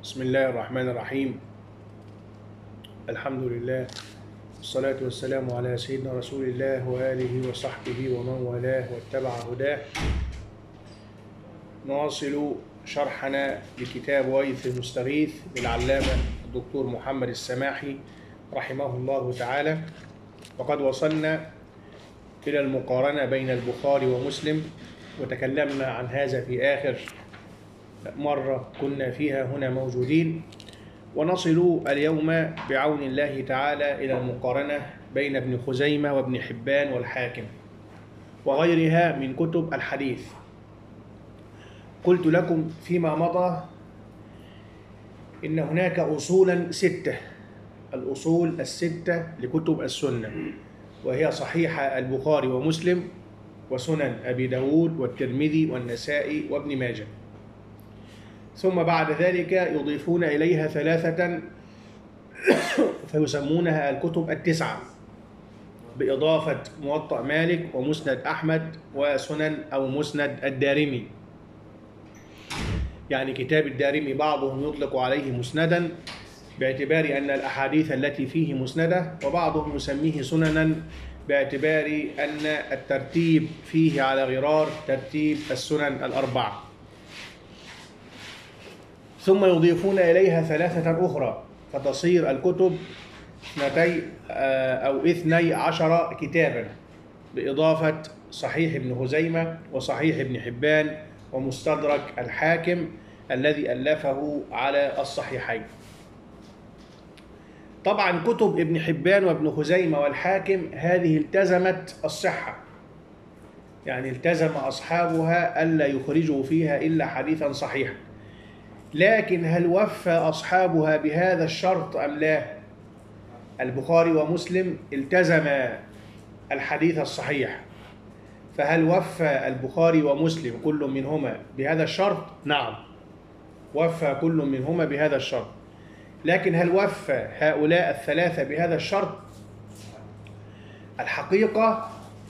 بسم الله الرحمن الرحيم. الحمد لله والصلاة والسلام على سيدنا رسول الله وآله وصحبه ومن والاه واتبع هداه. نواصل شرحنا لكتاب غيث المستغيث للعلامة الدكتور محمد السماحي رحمه الله تعالى، وقد وصلنا إلى المقارنة بين البخاري ومسلم، وتكلمنا عن هذا في آخر مرة كنا فيها هنا موجودين. ونصل اليوم بعون الله تعالى إلى المقارنة بين ابن خزيمة وابن حبان والحاكم وغيرها من كتب الحديث. قلت لكم فيما مضى إن هناك أصولا 6، الأصول 6 لكتب السنة، وهي صحيح البخاري ومسلم وسنن أبي داود والترمذي والنسائي وابن ماجه. ثم بعد ذلك يضيفون إليها 3 فيسمونها الكتب 9، بإضافة موطأ مالك ومسند أحمد وسنن أو مسند الدارمي. يعني كتاب الدارمي بعضهم يطلق عليه مسندا باعتبار أن الأحاديث التي فيه مسندة، وبعضهم يسميه سننا باعتبار أن الترتيب فيه على غرار ترتيب السنن الأربعة. ثم يضيفون إليها 3 أخرى فتصير الكتب 12 كتابا، بإضافة صحيح ابن خزيمة وصحيح ابن حبان ومستدرك الحاكم الذي ألفه على الصحيحين. طبعا كتب ابن حبان وابن خزيمة والحاكم هذه التزمت الصحة، يعني التزم أصحابها ألا يخرجوا فيها إلا حديثا صحيحا، لكن هل وفى أصحابها بهذا الشرط أم لا؟ البخاري ومسلم التزم الحديث الصحيح، فهل وفى البخاري ومسلم كل منهما بهذا الشرط؟ نعم، وفى كل منهما بهذا الشرط، لكن هل وفى هؤلاء ال3 بهذا الشرط؟ الحقيقة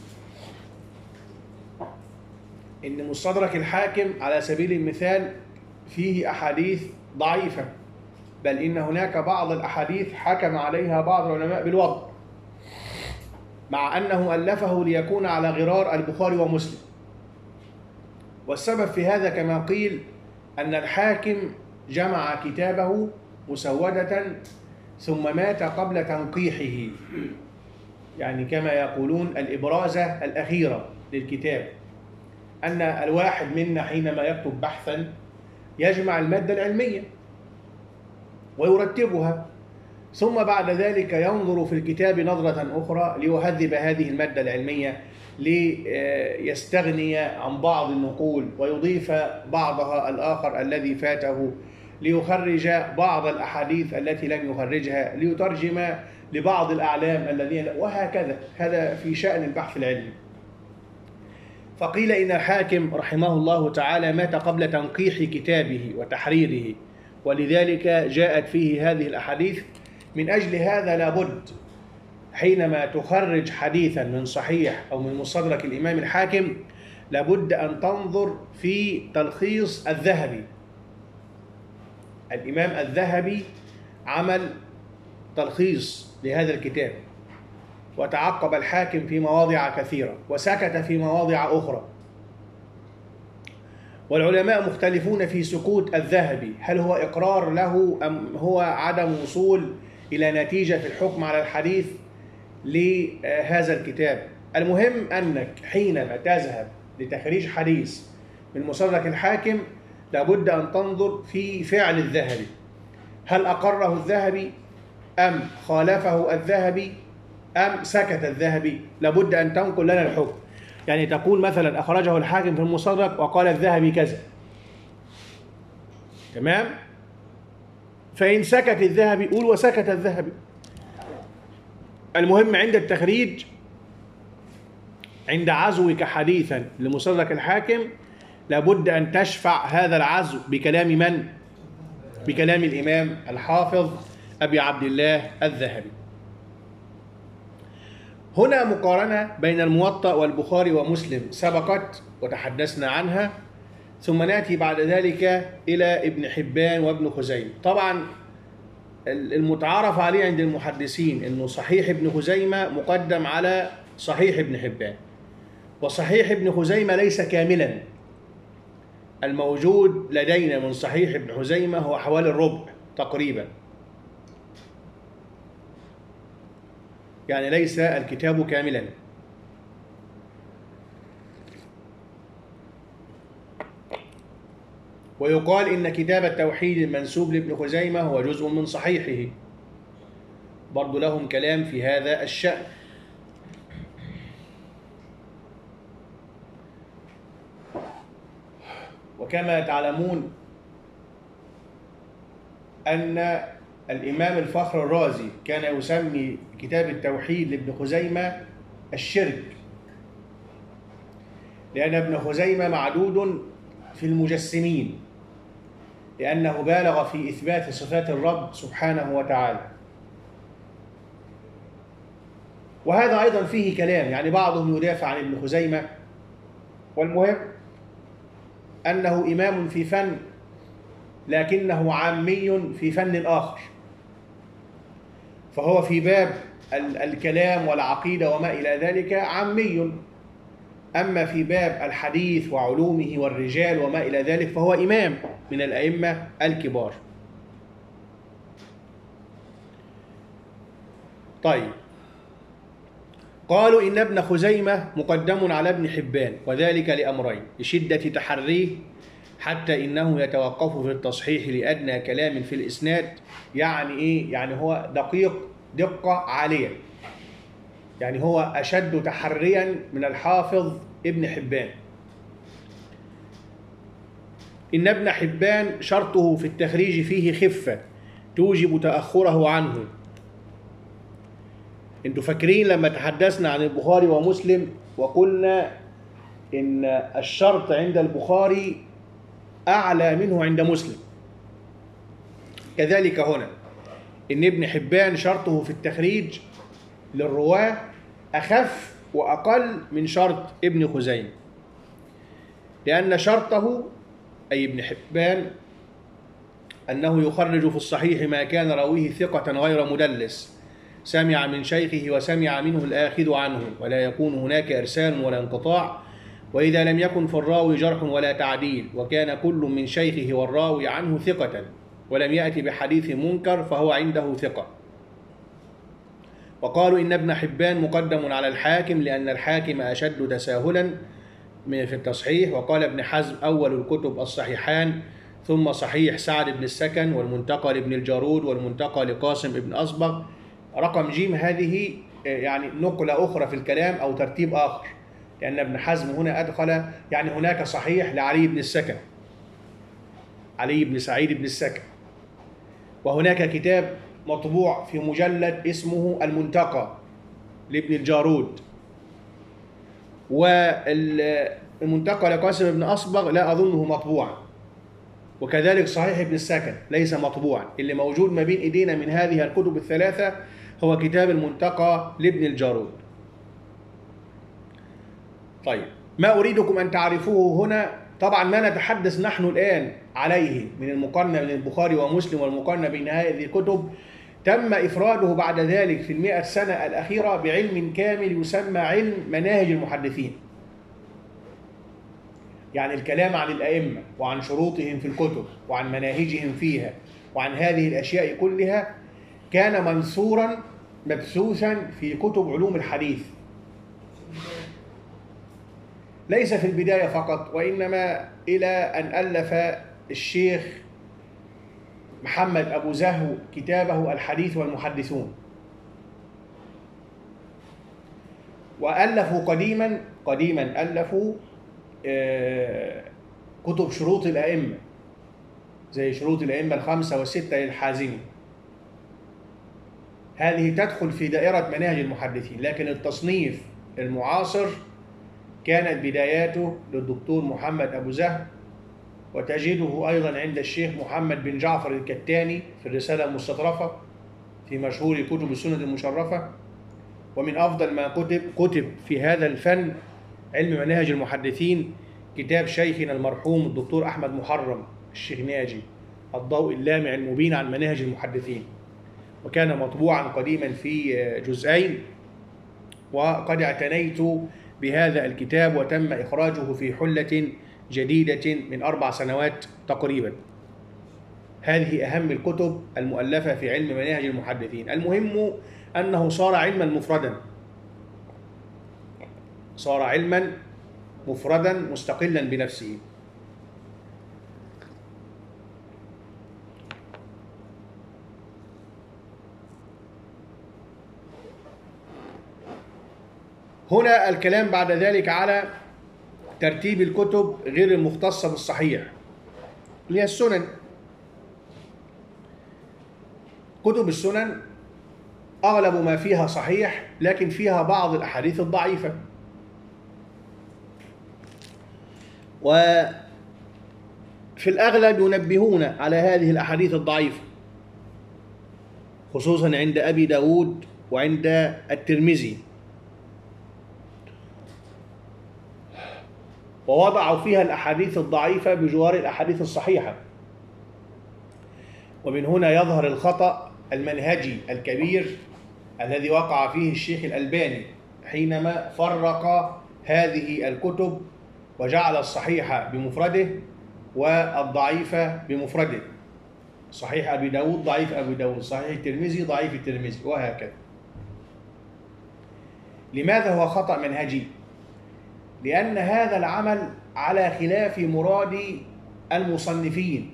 إن مستدرك الحاكم على سبيل المثال فيه أحاديث ضعيفة، بل إن هناك بعض الأحاديث حكم عليها بعض العلماء بالوضع، مع أنه ألفه ليكون على غرار البخاري ومسلم. والسبب في هذا كما قيل أن الحاكم جمع كتابه مسودة ثم مات قبل تنقيحه، يعني كما يقولون الإبرازة الأخيرة للكتاب، أن الواحد منا حينما يكتب بحثا يجمع المادة العلمية ويرتبها، ثم بعد ذلك ينظر في الكتاب نظرة أخرى ليهذب هذه المادة العلمية، ليستغني عن بعض النقول ويضيف بعضها الآخر الذي فاته، ليخرج بعض الأحاديث التي لم يخرجها، ليترجم لبعض الأعلام الذين، وهكذا. هذا في شأن البحث العلمي. فقيل إن الحاكم رحمه الله تعالى مات قبل تنقيح كتابه وتحريره، ولذلك جاءت فيه هذه الأحاديث. من أجل هذا لابد حينما تخرج حديثا من صحيح أو من مستدرك الإمام الحاكم لابد أن تنظر في تلخيص الذهبي. الإمام الذهبي عمل تلخيص لهذا الكتاب، وتعقب الحاكم في مواضع كثيرة وسكت في مواضع أخرى، والعلماء مختلفون في سكوت الذهبي، هل هو إقرار له أم هو عدم وصول إلى نتيجة في الحكم على الحديث لهذا الكتاب. المهم أنك حينما تذهب لتخريج حديث من مستدرك الحاكم لابد أن تنظر في فعل الذهبي، هل أقره الذهبي أم خالفه الذهبي أم سكت الذهبي؟ لابد أن تنقل لنا الحكم، يعني تقول مثلا أخرجه الحاكم في المستدرك وقال الذهبي كذا، تمام؟ فإن سكت الذهبي قول وسكت الذهبي. المهم عند التخريج، عند عزوك حديثا لمستدرك الحاكم لابد أن تشفع هذا العزو بكلام من؟ بكلام الإمام الحافظ أبي عبد الله الذهبي. هنا مقارنة بين الموطأ والبخاري ومسلم سبقت وتحدثنا عنها، ثم نأتي بعد ذلك إلى ابن حبان وابن خزيمة. طبعا المتعارف عليه عند المحدثين أنه صحيح ابن خزيمة مقدم على صحيح ابن حبان، وصحيح ابن خزيمة ليس كاملا. الموجود لدينا من صحيح ابن خزيمة هو حوالي الربع تقريبا، يعني ليس الكتاب كاملا. ويقال إن كتاب التوحيد المنسوب لابن خزيمة هو جزء من صحيحه، برضو لهم كلام في هذا الشأن. وكما تعلمون أن الإمام الفخر الرازي كان يسمي كتاب التوحيد لابن خزيمة الشرك، لأن ابن خزيمة معدود في المجسمين، لأنه بالغ في إثبات صفات الرب سبحانه وتعالى. وهذا أيضا فيه كلام، يعني بعضهم يدافع عن ابن خزيمة، والمهم أنه إمام في فن لكنه عامي في فن آخر، فهو في باب الكلام والعقيدة وما إلى ذلك عامي، أما في باب الحديث وعلومه والرجال وما إلى ذلك فهو إمام من الأئمة الكبار. طيب، قالوا إن ابن خزيمة مقدم على ابن حبان، وذلك لأمرين: لشدة تحريه حتى إنه يتوقف في التصحيح لأدنى كلام في الإسناد. يعني إيه؟ يعني هو دقيق دقة عالية، يعني هو أشد تحريا من الحافظ ابن حبان. إن ابن حبان شرطه في التخريج فيه خفة توجب تأخره عنه. انتوا فاكرين لما تحدثنا عن البخاري ومسلم وقلنا إن الشرط عند البخاري أعلى منه عند مسلم، كذلك هنا إن ابن حبان شرطه في التخريج للرواة أخف وأقل من شرط ابن خزيمة، لأن شرطه أي ابن حبان أنه يخرج في الصحيح ما كان راويه ثقة غير مدلس سمع من شيخه وسمع منه الآخذ عنه، ولا يكون هناك إرسال ولا انقطاع، وإذا لم يكن في الراوي جرح ولا تعديل وكان كل من شيخه والراوي عنه ثقة ولم يأتي بحديث منكر فهو عنده ثقة. وقالوا إن ابن حبان مقدم على الحاكم لأن الحاكم أشد تساهلا في التصحيح. وقال ابن حزم: أول الكتب الصحيحان، ثم صحيح سعد بن السكن، والمنتقى لابن الجارود، والمنتقى لقاسم بن أصبغ. رقم جيم هذه يعني نقلة أخرى في الكلام أو ترتيب آخر، لأن ابن حزم هنا أدخل يعني هناك صحيح لعلي بن السكن، علي بن سعيد بن السكن، وهناك كتاب مطبوع في مجلد اسمه المنتقى لابن الجارود، والمنتقى لقاسم بن أصبغ لا أظنه مطبوعا، وكذلك صحيح ابن السكن ليس مطبوعا. اللي موجود ما بين إيدينا من هذه الكتب الثلاثة هو كتاب المنتقى لابن الجارود. طيب، ما أريدكم أن تعرفوه هنا، طبعا ما نتحدث نحن الآن عليه من المقارنة بين البخاري ومسلم والمقارنة بين هذه الكتب تم إفراده بعد ذلك في 100 سنة الأخيرة بعلم كامل يسمى علم مناهج المحدثين، يعني الكلام عن الأئمة وعن شروطهم في الكتب وعن مناهجهم فيها وعن هذه الأشياء كلها كان منثورا مبثوثا في كتب علوم الحديث، ليس في البداية فقط، وإنما إلى أن ألف الشيخ محمد أبو زهو كتابه الحديث والمحدثون. وألفوا قديما ألفوا كتب شروط الأئمة زي شروط الأئمة الخمسة والستة للحازمي، هذه تدخل في دائرة مناهج المحدثين. لكن التصنيف المعاصر كانت بداياته للدكتور محمد أبو زهو، وتجده أيضا عند الشيخ محمد بن جعفر الكتاني في الرسالة المستطرفة في مشهور كتب السنة المشرفة. ومن أفضل ما كتب في هذا الفن علم مناهج المحدثين كتاب شيخنا المرحوم الدكتور أحمد محرم الشيخ ناجي، الضوء اللامع المبين عن مناهج المحدثين، وكان مطبوعا قديما في جزئين، وقد اعتنيت بهذا الكتاب وتم إخراجه في حلة جديدة من 4 سنوات تقريبا. هذه أهم الكتب المؤلفة في علم مناهج المحدثين. المهم أنه صار علما مفردا، صار علما مفردا مستقلا بنفسه. هنا الكلام بعد ذلك على ترتيب الكتب غير المختصة بالصحيح اللي هي السنن. كتب السنن أغلب ما فيها صحيح، لكن فيها بعض الأحاديث الضعيفة، وفي الأغلب ينبهون على هذه الأحاديث الضعيفة، خصوصا عند أبي داود وعند الترمذي، ووضعوا فيها الأحاديث الضعيفة بجوار الأحاديث الصحيحة. ومن هنا يظهر الخطأ المنهجي الكبير الذي وقع فيه الشيخ الألباني حينما فرق هذه الكتب وجعل الصحيح بمفرده والضعيف بمفرده. صحيح أبي داود ضعيف أبي داود، صحيح الترمذي ضعيف الترمذي، وهكذا. لماذا هو خطأ منهجي؟ لأن هذا العمل على خلاف مراد المصنفين،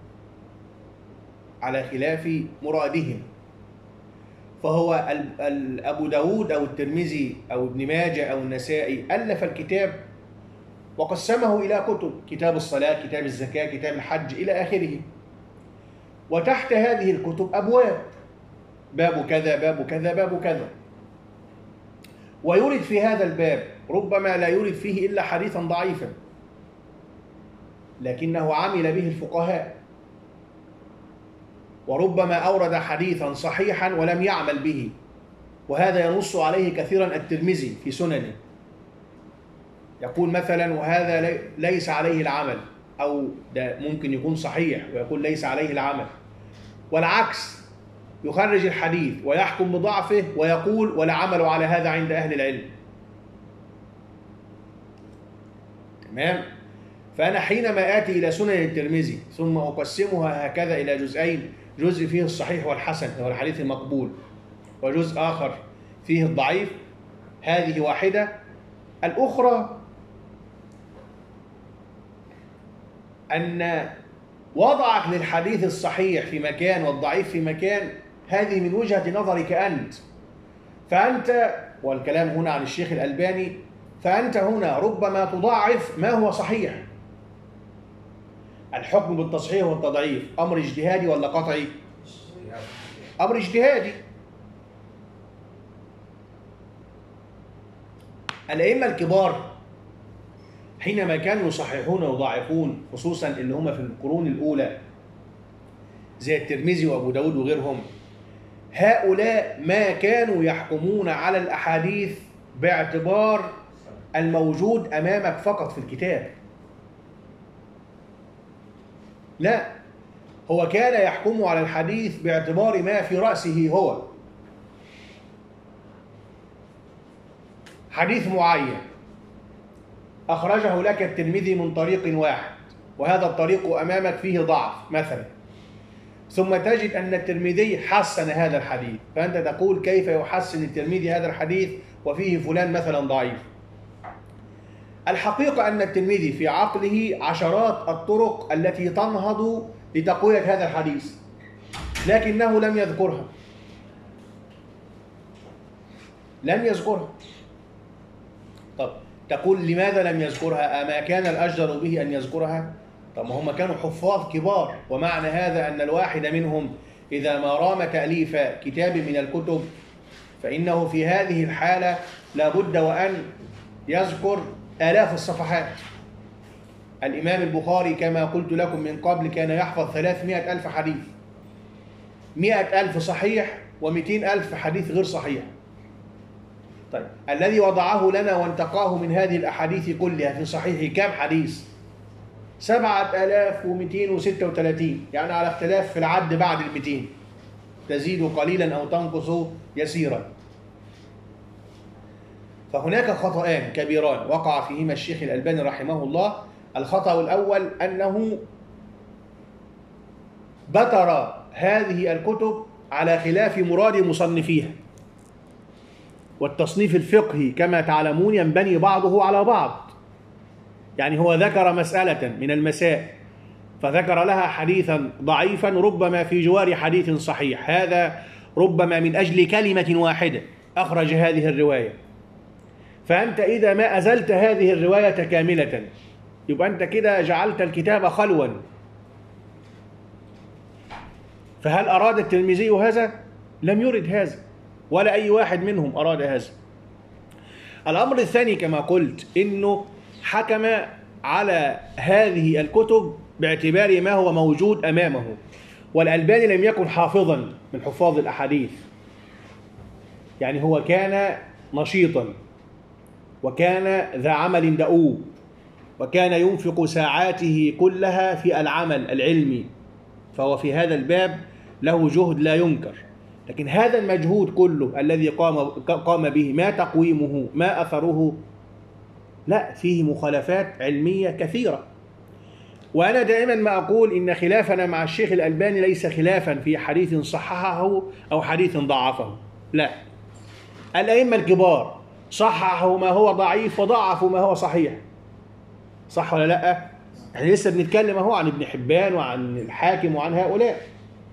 على خلاف مرادهم. فهو أبو داود أو الترمذي أو ابن ماجه أو النسائي ألف الكتاب وقسمه إلى كتب، كتاب الصلاة، كتاب الزكاة، كتاب الحج، إلى آخره. وتحت هذه الكتب أبواب، باب كذا باب كذا باب كذا، ويرد في هذا الباب ربما لا يرد فيه إلا حديثا ضعيفا، لكنه عمل به الفقهاء، وربما أورد حديثا صحيحا ولم يعمل به، وهذا ينص عليه كثيرا الترمذي في سننه، يقول مثلا وهذا ليس عليه العمل، أو ده ممكن يكون صحيح ويقول ليس عليه العمل، والعكس، يخرج الحديث ويحكم بضعفه ويقول ولا عمل على هذا عند أهل العلم. تمام؟ فأنا حينما آتي إلى سنن الترمذي ثم أقسمها هكذا إلى جزئين، جزء فيه الصحيح والحسن هو الحديث المقبول، وجزء آخر فيه الضعيف، هذه واحدة. الأخرى أن وضعك للحديث الصحيح في مكان والضعيف في مكان، هذه من وجهة نظرك أنت، فأنت، والكلام هنا عن الشيخ الألباني، فأنت هنا ربما تضاعف ما هو صحيح. الحكم بالتصحيح والتضعيف أمر اجتهادي ولا قطعي؟ أمر اجتهادي. الأئمة الكبار حينما كانوا يصححون ويضاعفون، خصوصا اللي هم في القرون الأولى زي الترمذي وأبو داود وغيرهم، هؤلاء ما كانوا يحكمون على الأحاديث باعتبار الموجود أمامك فقط في الكتاب، لا، هو كان يحكم على الحديث باعتبار ما في رأسه هو. حديث معين أخرجه لك الترمذي من طريق واحد، وهذا الطريق أمامك فيه ضعف مثلا، ثم تجد أن الترمذي حسن هذا الحديث، فأنت تقول كيف يحسن الترمذي هذا الحديث وفيه فلان مثلا ضعيف؟ الحقيقة أن الترمذي في عقله عشرات الطرق التي تنهض لتقوية هذا الحديث، لكنه لم يذكرها، لم يذكرها. طب تقول لماذا لم يذكرها؟ أما كان الأجدر به أن يذكرها؟ طب ما هم كانوا حفاظ كبار، ومعنى هذا أن الواحد منهم إذا ما رام تأليف كتاب من الكتب فإنه في هذه الحالة لابد وأن يذكر آلاف الصفحات. الإمام البخاري كما قلت لكم من قبل كان يحفظ 300,000 حديث، 100,000 صحيح و200,000 حديث غير صحيح. طيب الذي وضعه لنا وانتقاه من هذه الأحاديث كلها في صحيح كم حديث؟ 7236، يعني على اختلاف في العد بعد 200، تزيد قليلا أو تنقص يسيرا. فهناك خطأان كبيران وقع فيهما الشيخ الألباني رحمه الله. الخطأ الأول أنه بتر هذه الكتب على خلاف مراد مصنفيها، والتصنيف الفقهي كما تعلمون ينبني بعضه على بعض. يعني هو ذكر مسألة من المسائل فذكر لها حديثا ضعيفا ربما في جوار حديث صحيح، هذا ربما من أجل كلمة واحدة أخرج هذه الرواية. فأنت إذا ما أزلت هذه الرواية كاملة يبقى أنت كده جعلت الكتاب خلوا. فهل أراد الترمذي هذا؟ لم يرد هذا، ولا أي واحد منهم أراد هذا. الأمر الثاني كما قلت إنه حكم على هذه الكتب باعتبار ما هو موجود أمامه، والألباني لم يكن حافظا من حفاظ الأحاديث، يعني هو كان نشيطا وكان ذا عمل دؤوب وكان ينفق ساعاته كلها في العمل العلمي، فهو في هذا الباب له جهد لا ينكر. لكن هذا المجهود كله الذي قام به ما تقويمه ما أثره؟ لا، فيه مخالفات علمية كثيرة. وأنا دائما ما أقول إن خلافنا مع الشيخ الألباني ليس خلافا في حديث صححه أو حديث ضعفه، لا، الأئمة الكبار صححوا ما هو ضعيف وضعفوا ما هو صحيح، صح ولا لا؟ احنا لسه بنتكلم اهو عن ابن حبان وعن الحاكم وعن هؤلاء.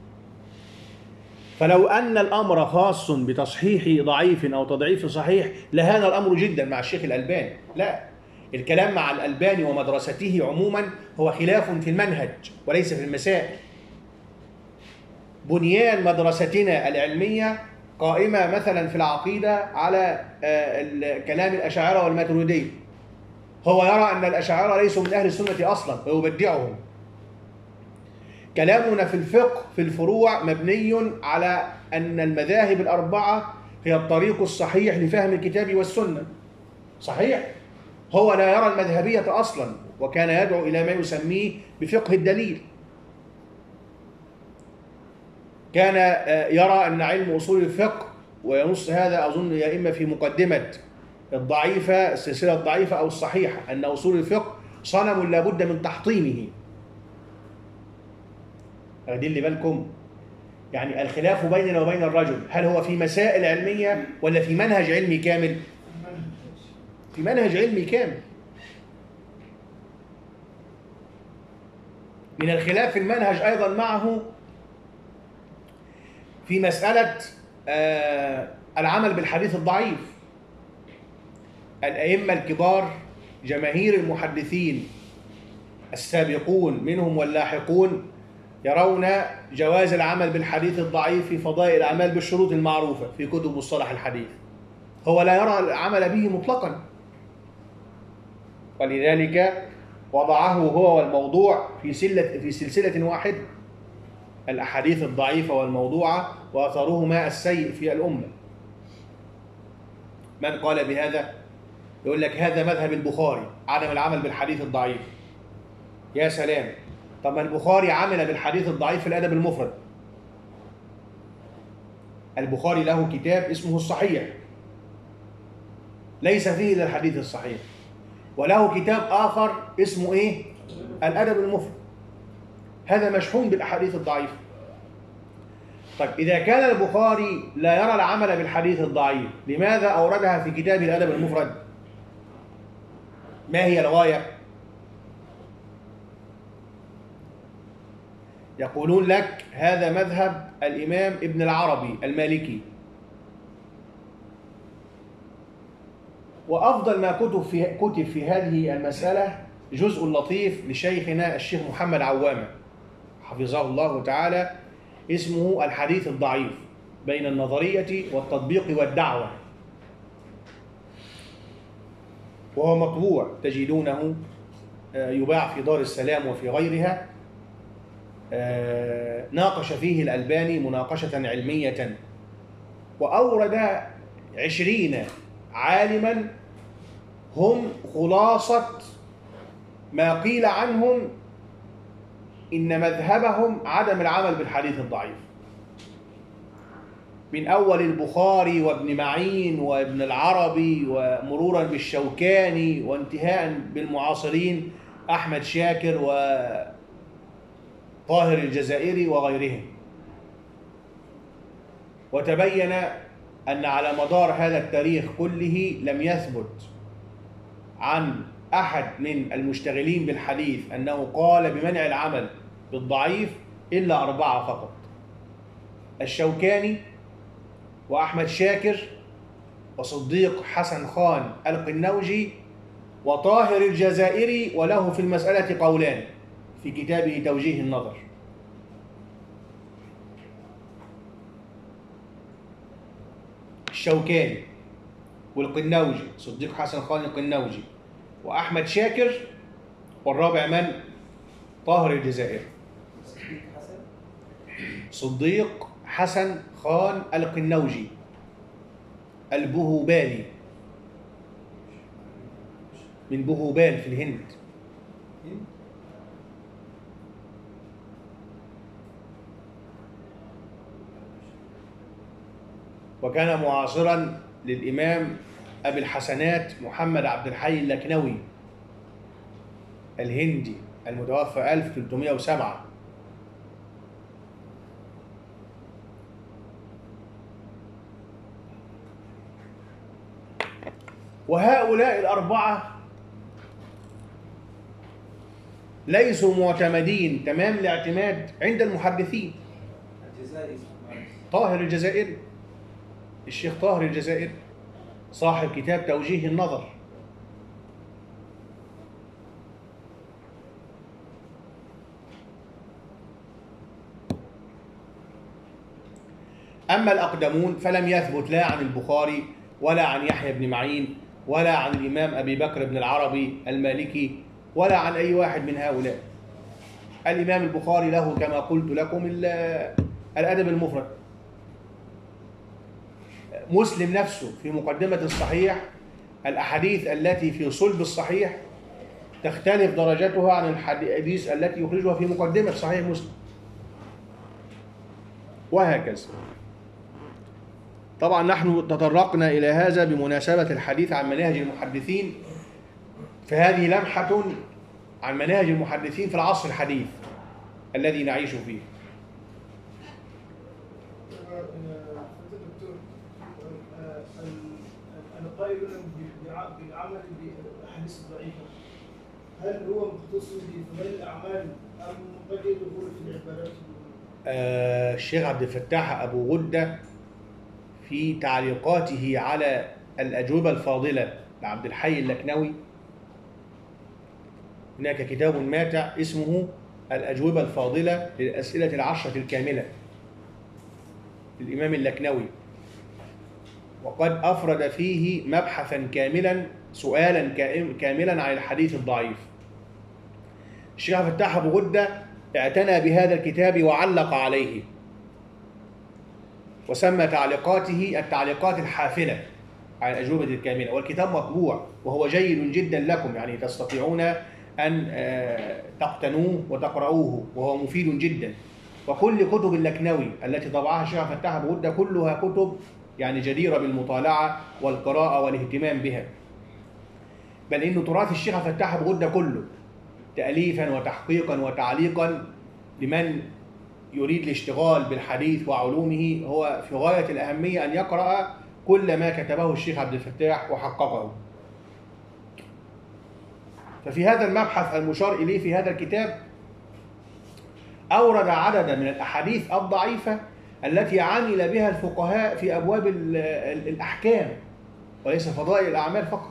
فلو أن الأمر خاص بتصحيح ضعيف أو تضعيف صحيح لهان الأمر جدا مع الشيخ الألباني. لا، الكلام مع الألباني ومدرسته عموما هو خلاف في المنهج وليس في المسائل. بنيان مدرستنا العلمية قائمة مثلا في العقيدة على كلام الأشاعرة والماتريدية. هو يرى أن الأشاعرة ليسوا من أهل السنة أصلا ويبدعهم. كلامنا في الفقه في الفروع مبني على أن المذاهب الأربعة هي الطريق الصحيح لفهم الكتاب والسنة. صحيح، هو لا يرى المذهبية أصلا، وكان يدعو إلى ما يسميه بفقه الدليل. كان يرى أن علم أصول الفقه، وينص هذا أظن يا إما في مقدمة الضعيفة السلسلة الضعيفة أو الصحيحة، أن أصول الفقه صنم لا بد من تحطيمه. أخدين لي بالكم؟ يعني الخلاف بيننا وبين الرجل هل هو في مسائل علمية ولا في منهج علمي كامل؟ في منهج علمي كامل. من الخلاف في المنهج أيضا معه في مسألة العمل بالحديث الضعيف. الأئمة الكبار جماهير المحدثين السابقون منهم واللاحقون يرون جواز العمل بالحديث الضعيف في فضائل الأعمال بالشروط المعروفة في كتب مصطلح الحديث. هو لا يرى العمل به مطلقا، ولذلك وضعه هو والموضوع في سلسلة واحدة، الأحاديث الضعيفة والموضوعة وأثرهما السيء في الأمة. من قال بهذا؟ يقول لك هذا مذهب البخاري، عدم العمل بالحديث الضعيف. يا سلام، طب ما البخاري عمل بالحديث الضعيف في الأدب المفرد. البخاري له كتاب اسمه الصحيح ليس فيه إلا الحديث الصحيح، وله كتاب آخر اسمه إيه؟ الأدب المفرد، هذا مشحون بالأحاديث الضعيفة. طيب إذا كان البخاري لا يرى العمل بالحديث الضعيف، لماذا أوردها في كتاب الأدب المفرد؟ ما هي الغاية؟ يقولون لك هذا مذهب الإمام ابن العربي المالكي، وأفضل ما كتب في هذه المسألة جزء لطيف لشيخنا الشيخ محمد عوامة حفظه الله تعالى، اسمه الحديث الضعيف بين النظرية والتطبيق والدعوة، وهو مطبوع تجدونه يباع في دار السلام وفي غيرها. ناقش فيه الألباني مناقشة علمية، وأورد 20 عالما هم خلاصة ما قيل عنهم إن مذهبهم عدم العمل بالحديث الضعيف، من أول البخاري وابن معين وابن العربي ومرورا بالشوكاني وانتهاء بالمعاصرين أحمد شاكر وطاهر الجزائري وغيرهم. وتبين أن على مدار هذا التاريخ كله لم يثبت عن أحد من المشتغلين بالحديث أنه قال بمنع العمل بالضعيف إلا 4 فقط: الشوكاني وأحمد شاكر وصديق حسن خان القنوجي وطاهر الجزائري، وله في المسألة قولان في كتابه توجيه النظر. الشوكاني والقنوجي، صديق حسن خان القنوجي وأحمد شاكر، والرابع من؟ طاهر الجزائري. صديق حسن خان القنوجي البهوبالي من بهوبال في الهند. وكان معاصرا للإمام أبي الحسنات محمد عبد الحي اللكنوي الهندي المتوفى 1307. وهؤلاء ال4 ليسوا معتمدين تمام الاعتماد عند المحدثين. طاهر الجزائري، الشيخ طاهر الجزائري صاحب كتاب توجيه النظر، أما الأقدمون فلم يثبت لا عن البخاري ولا عن يحيى بن معين ولا عن الإمام أبي بكر بن العربي المالكي ولا عن أي واحد من هؤلاء. الإمام البخاري له كما قلت لكم الأدب المفرد. مسلم نفسه في مقدمة الصحيح الأحاديث التي في صلب الصحيح تختلف درجتها عن الحديث التي يخرجها في مقدمة صحيح مسلم، وهكذا. طبعا نحن تطرقنا إلى هذا بمناسبة الحديث عن مناهج المحدثين، فهذه لمحة عن مناهج المحدثين في العصر الحديث الذي نعيش فيه. القائلون بالعمل بالاحاديث الضعيفه، هل هو مختص بفضائل الاعمال ام قد يدخل في العبادات؟ الشيخ عبد الفتاح ابو غده في تعليقاته على الاجوبه الفاضله لعبد الحي اللكنوي، هناك كتاب ماتع اسمه الأجوبة الفاضلة للأسئلة ال10 الكاملة للإمام اللكنوي، وقد أفرد فيه مبحثا كاملا، سؤالا كاملا عن الحديث الضعيف. الشيخ عبد الفتاح أبو غدة اعتنى بهذا الكتاب وعلق عليه، وسمى تعليقاته التعليقات الحافلة على الأجوبة الكاملة، والكتاب مطبوع وهو جيد جدا لكم، يعني تستطيعون أن تقتنوه وتقرؤوه وهو مفيد جدا. وكل كتب اللكنوي التي طبعها الشيخ عبد الفتاح أبو غدة كلها كتب يعني جديرة بالمطالعة والقراءة والاهتمام بها، بل إن تراث الشيخ عبد الفتاح أبو غدة كله تأليفا وتحقيقا وتعليقا لمن يريد الاشتغال بالحديث وعلومه هو في غاية الأهمية أن يقرأ كل ما كتبه الشيخ عبد الفتاح وحققه. ففي هذا المبحث المشار إليه في هذا الكتاب أورد عددا من الأحاديث الضعيفة التي عمل بها الفقهاء في أبواب الأحكام وليس فضائل الأعمال فقط،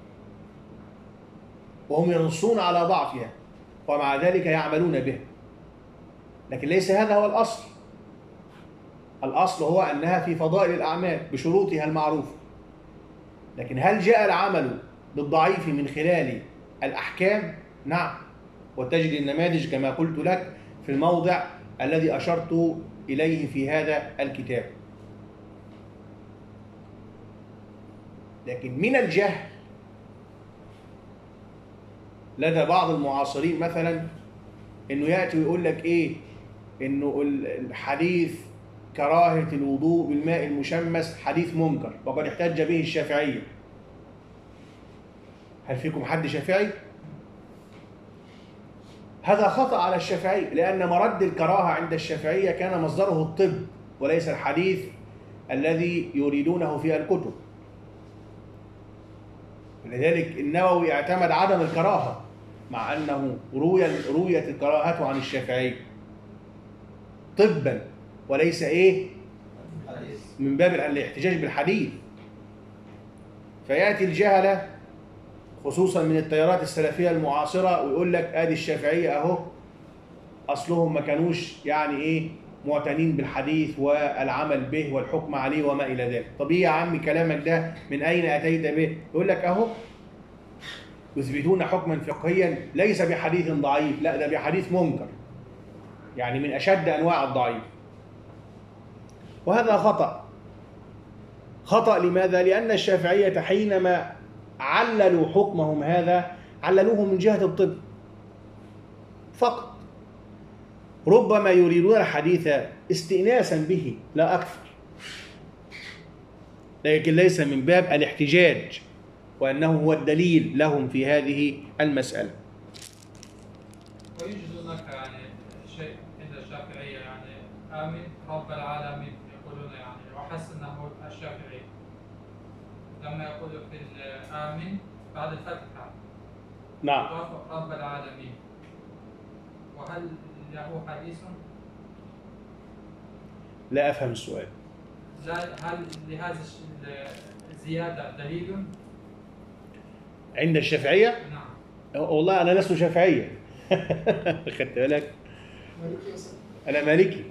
وهم ينصون على ضعفها ومع ذلك يعملون بها، لكن ليس هذا هو الأصل. الأصل هو أنها في فضائل الأعمال بشروطها المعروفة، لكن هل جاء العمل بالضعيف من خلال الأحكام؟ نعم، وتجد النماذج كما قلت لك في الموضع الذي أشرت إليه في هذا الكتاب. لكن من الجهل لدى بعض المعاصرين مثلا انه ياتي ويقول لك ايه، انه الحديث كراهه الوضوء بالماء المشمس حديث منكر وقد احتج به الشافعيه. هل فيكم حد شافعي؟ هذا خطأ على الشافعي، لأن مرد الكراهة عند الشافعية كان مصدره الطب وليس الحديث الذي يريدونه في الكتب. ولذلك النووي اعتمد عدم الكراهة مع أنه رويت الكراهة عن الشافعي طبا وليس إيه؟ من باب الاحتجاج بالحديث. فيأتي الجهلة خصوصا من التيارات السلفية المعاصرة ويقول لك ادي الشافعية اهو اصلهم ما كانوش يعني ايه معتنين بالحديث والعمل به والحكم عليه وما الى ذلك. طب ايه يا عم كلامك ده من اين اتيت به؟ يقول لك اهو يثبتون حكما فقهيا ليس بحديث ضعيف، لا ده بحديث منكر، يعني من اشد انواع الضعيف. وهذا خطأ لماذا؟ لأن الشافعية حينما عللوا حكمهم هذا عللوه من جهة الطب فقط، ربما يريدون الحديث استئناسا به لا أكثر، لكن ليس من باب الاحتجاج وأنه هو الدليل لهم في هذه المسألة. ويوجد هناك يعني شيء عند الشافعية يعني آمن رب العالمين يقولون يعني، وحسن أنه الشافعي لما يقول في الآمن بعد الفتحة نعم رب العالمين، وهل له حديث؟ لا أفهم السؤال. هل لهذا الزيادة دليل؟ عند الشافعية؟ نعم. والله أنا لست شافعية. خدت بالك؟ أنا مالكي.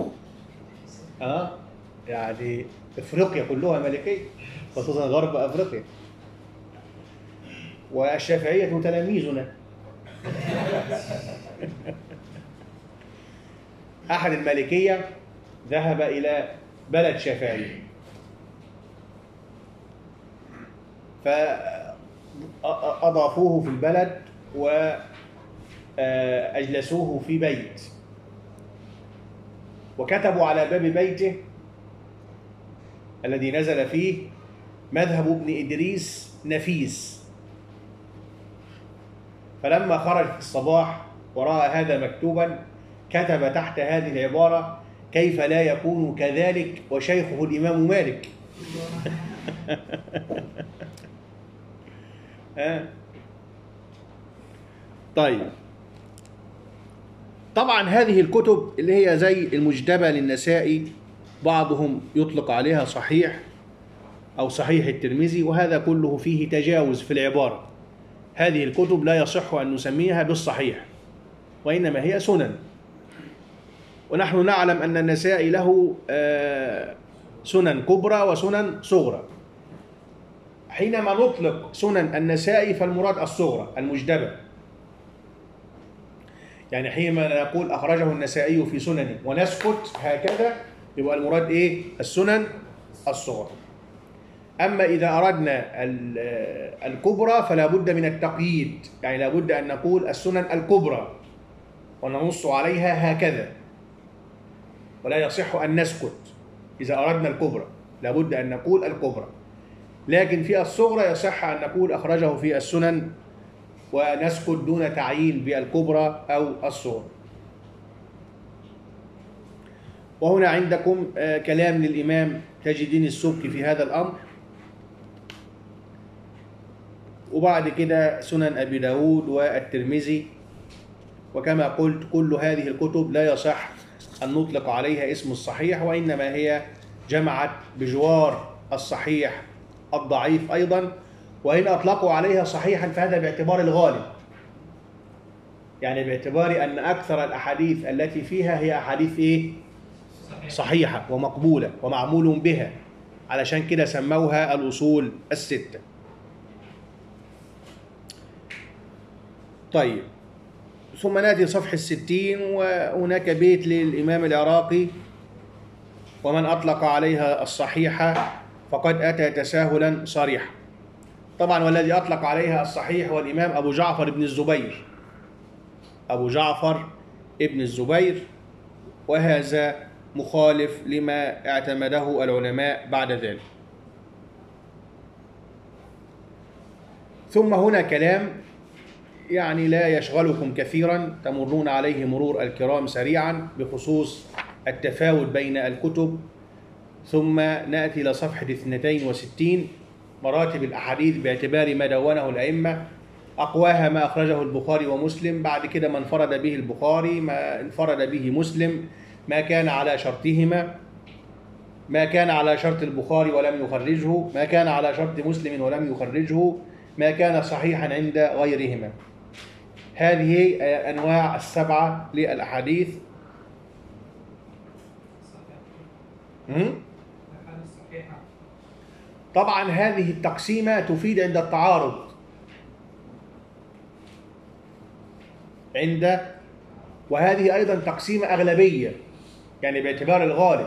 يعني إفريقيا كلها مالكية، خصوصا غرب أفريقيا. والشافعية تلاميذنا. أحد المالكية ذهب إلى بلد شافعي فأضافوه في البلد وأجلسوه في بيت، وكتبوا على باب بيته الذي نزل فيه مذهب ابن إدريس نفيس. فلما خرج في الصباح ورأى هذا مكتوبا كتب تحت هذه العبارة: كيف لا يكون كذلك وشيخه الإمام مالك. طيب، طبعا هذه الكتب اللي هي زي المجتبى للنسائي بعضهم يطلق عليها صحيح أو صحيح الترمذي، وهذا كله فيه تجاوز في العبارة. هذه الكتب لا يصح أن نسميها بالصحيح، وإنما هي سنن. ونحن نعلم أن النسائي له سنن كبرى وسنن صغرى. حينما نطلق سنن النسائي فالمراد الصغرى المجتبى، يعني حينما نقول أخرجه النسائي في سننه ونسكت هكذا يبقى المراد إيه؟ السنن الصغرى. أما إذا أردنا الكبرى فلا بد من التقييد، يعني لا بد أن نقول السنن الكبرى وننص عليها هكذا، ولا يصح أن نسكت. إذا أردنا الكبرى لا بد أن نقول الكبرى، لكن في الصغرى يصح أن نقول أخرجه في السنن ونسكت دون تعيين بالكبرى أو الصغرى. وهنا عندكم كلام للإمام تاج الدين السبكي في هذا الأمر، وبعد كده سنن أبي داود والترمذي. وكما قلت كل هذه الكتب لا يصح أن نطلق عليها اسم الصحيح، وإنما هي جمعت بجوار الصحيح الضعيف أيضا، وإن أطلقوا عليها صحيحا فهذا باعتبار الغالب، يعني باعتبار أن أكثر الأحاديث التي فيها هي أحاديث إيه؟ صحيحة ومقبولة ومعمول بها، علشان كده سموها الأصول الستة. طيب، ثم نأتي صفحة 60، وهناك بيت للإمام العراقي: ومن أطلق عليها الصحيحة فقد أتى تساهلا صريحا. طبعا والذي أطلق عليها الصحيح هو الإمام أبو جعفر بن الزبير، أبو جعفر ابن الزبير، وهذا مخالف لما اعتمده العلماء بعد ذلك. ثم هنا كلام يعني لا يشغلكم كثيرا، تمرون عليه مرور الكرام سريعا بخصوص التفاوت بين الكتب. ثم نأتي إلى صفحة 62 مراتب الأحاديث باعتبار ما دونه الأئمة. أقواها ما أخرجه البخاري ومسلم، بعد كده ما انفرد به البخاري، ما انفرد به مسلم، ما كان على شرطهما، ما كان على شرط البخاري ولم يخرجه، ما كان على شرط مسلم ولم يخرجه، ما كان صحيحا عند غيرهما. هذه أنواع السبعة للأحاديث. طبعا هذه التقسيمة تفيد عند التعارض، وهذه أيضا تقسيمة أغلبية يعني باعتبار الغالب،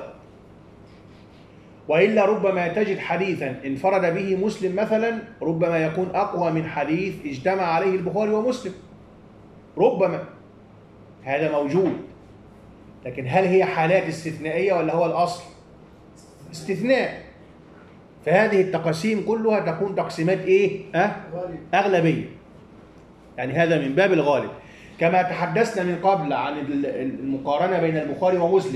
وإلا ربما تجد حديثا انفرد به مسلم مثلا ربما يكون أقوى من حديث اجتمع عليه البخاري ومسلم، ربما هذا موجود. لكن هل هي حالات استثنائية ولا هو الأصل؟ استثناء. فهذه التقاسيم كلها تكون تقسيمات إيه؟ أغلبية، يعني هذا من باب الغالب. كما تحدثنا من قبل عن المقارنة بين البخاري ومسلم،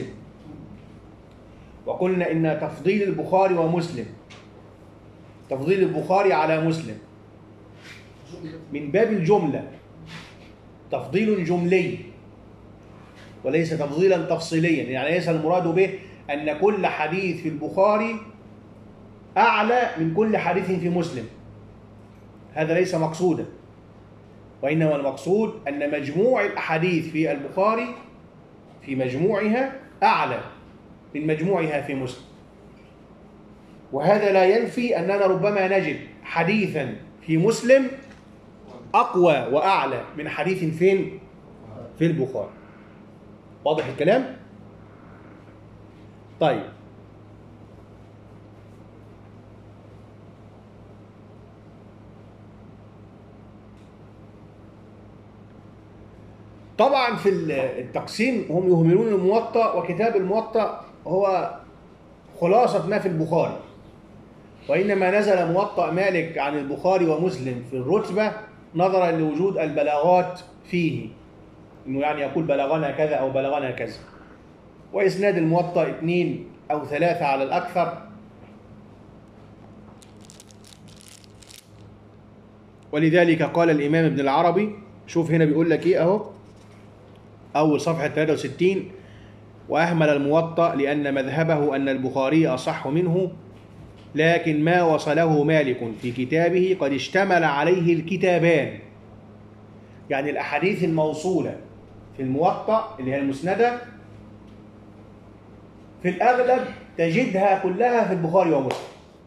وقلنا إن تفضيل البخاري ومسلم، تفضيل البخاري على مسلم من باب الجملة، تفضيل جملي وليس تفضيلا تفصيليا. يعني ليس المراد به أن كل حديث في البخاري أعلى من كل حديث في مسلم، هذا ليس مقصودا، وإنما المقصود أن مجموع الأحاديث في البخاري في مجموعها أعلى من مجموعها في مسلم. وهذا لا ينفي أننا ربما نجد حديثا في مسلم أقوى وأعلى من حديث فين؟ في البخاري. واضح الكلام؟ طيب، طبعا في التقسيم هم يهملون الموطأ، وكتاب الموطأ هو خلاصة ما في البخاري، وإنما نزل موطأ مالك عن البخاري ومسلم في الرتبة نظرا لوجود البلاغات فيه، إنه يعني يقول بلغنا كذا أو بلغنا كذا، وإسناد الموطأ 2 أو 3 على الأكثر. ولذلك قال الإمام ابن العربي، شوف هنا بيقول لك إيه أهو، أول صفحة 63: وأهمل الموطأ لأن مذهبه أن البخاري أصح منه، لكن ما وصله مالك في كتابه قد اشتمل عليه الكتابان. يعني الأحاديث الموصولة في الموطأ اللي هي المسندة في الأغلب تجدها كلها في البخاري ومسلم،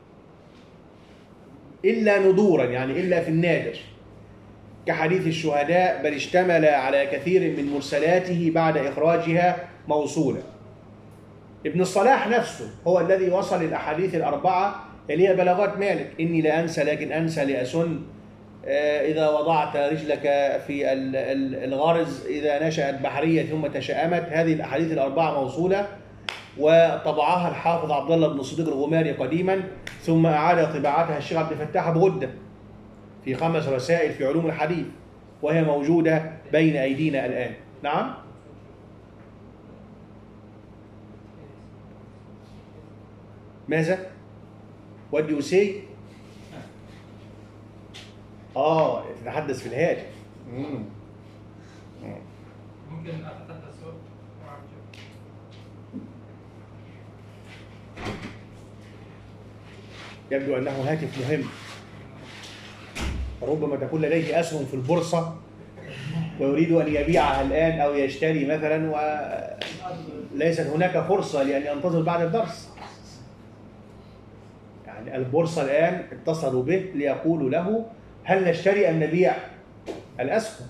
إلا ندورا، يعني إلا في النادر، كحديث الشهداء، بل اشتمل على كثير من مرسلاته بعد إخراجها موصولة. ابن الصلاح نفسه هو الذي وصل الأحاديث الأربعة اللي هي بلاغات مالك: إني لا أنسى لكن أنسى لأسن، إذا وضعت رجلك في الغرز، إذا نشأت بحرية ثم تشأمت. هذه الأحاديث الأربعة موصولة، وطبعها الحافظ عبد الله بن الصديق الغماري قديما، ثم أعاد طباعتها الشيخ عبد الفتاح بغدة في 5 رسائل في علوم الحديث، وهي موجودة بين أيدينا الآن. نعم؟ ماذا؟ والديوسي؟ تتحدث في الهاتف. ممكن أتحدث يبدو أنه هاتف مهم، ربما تكون لديه أسهم في البورصة ويريد أن يبيعها الآن أو يشتري مثلا، وليست هناك فرصة لأن ينتظر بعد الدرس. يعني البورصة الآن اتصلوا به ليقولوا له هل نشتري أم نبيع الأسهم؟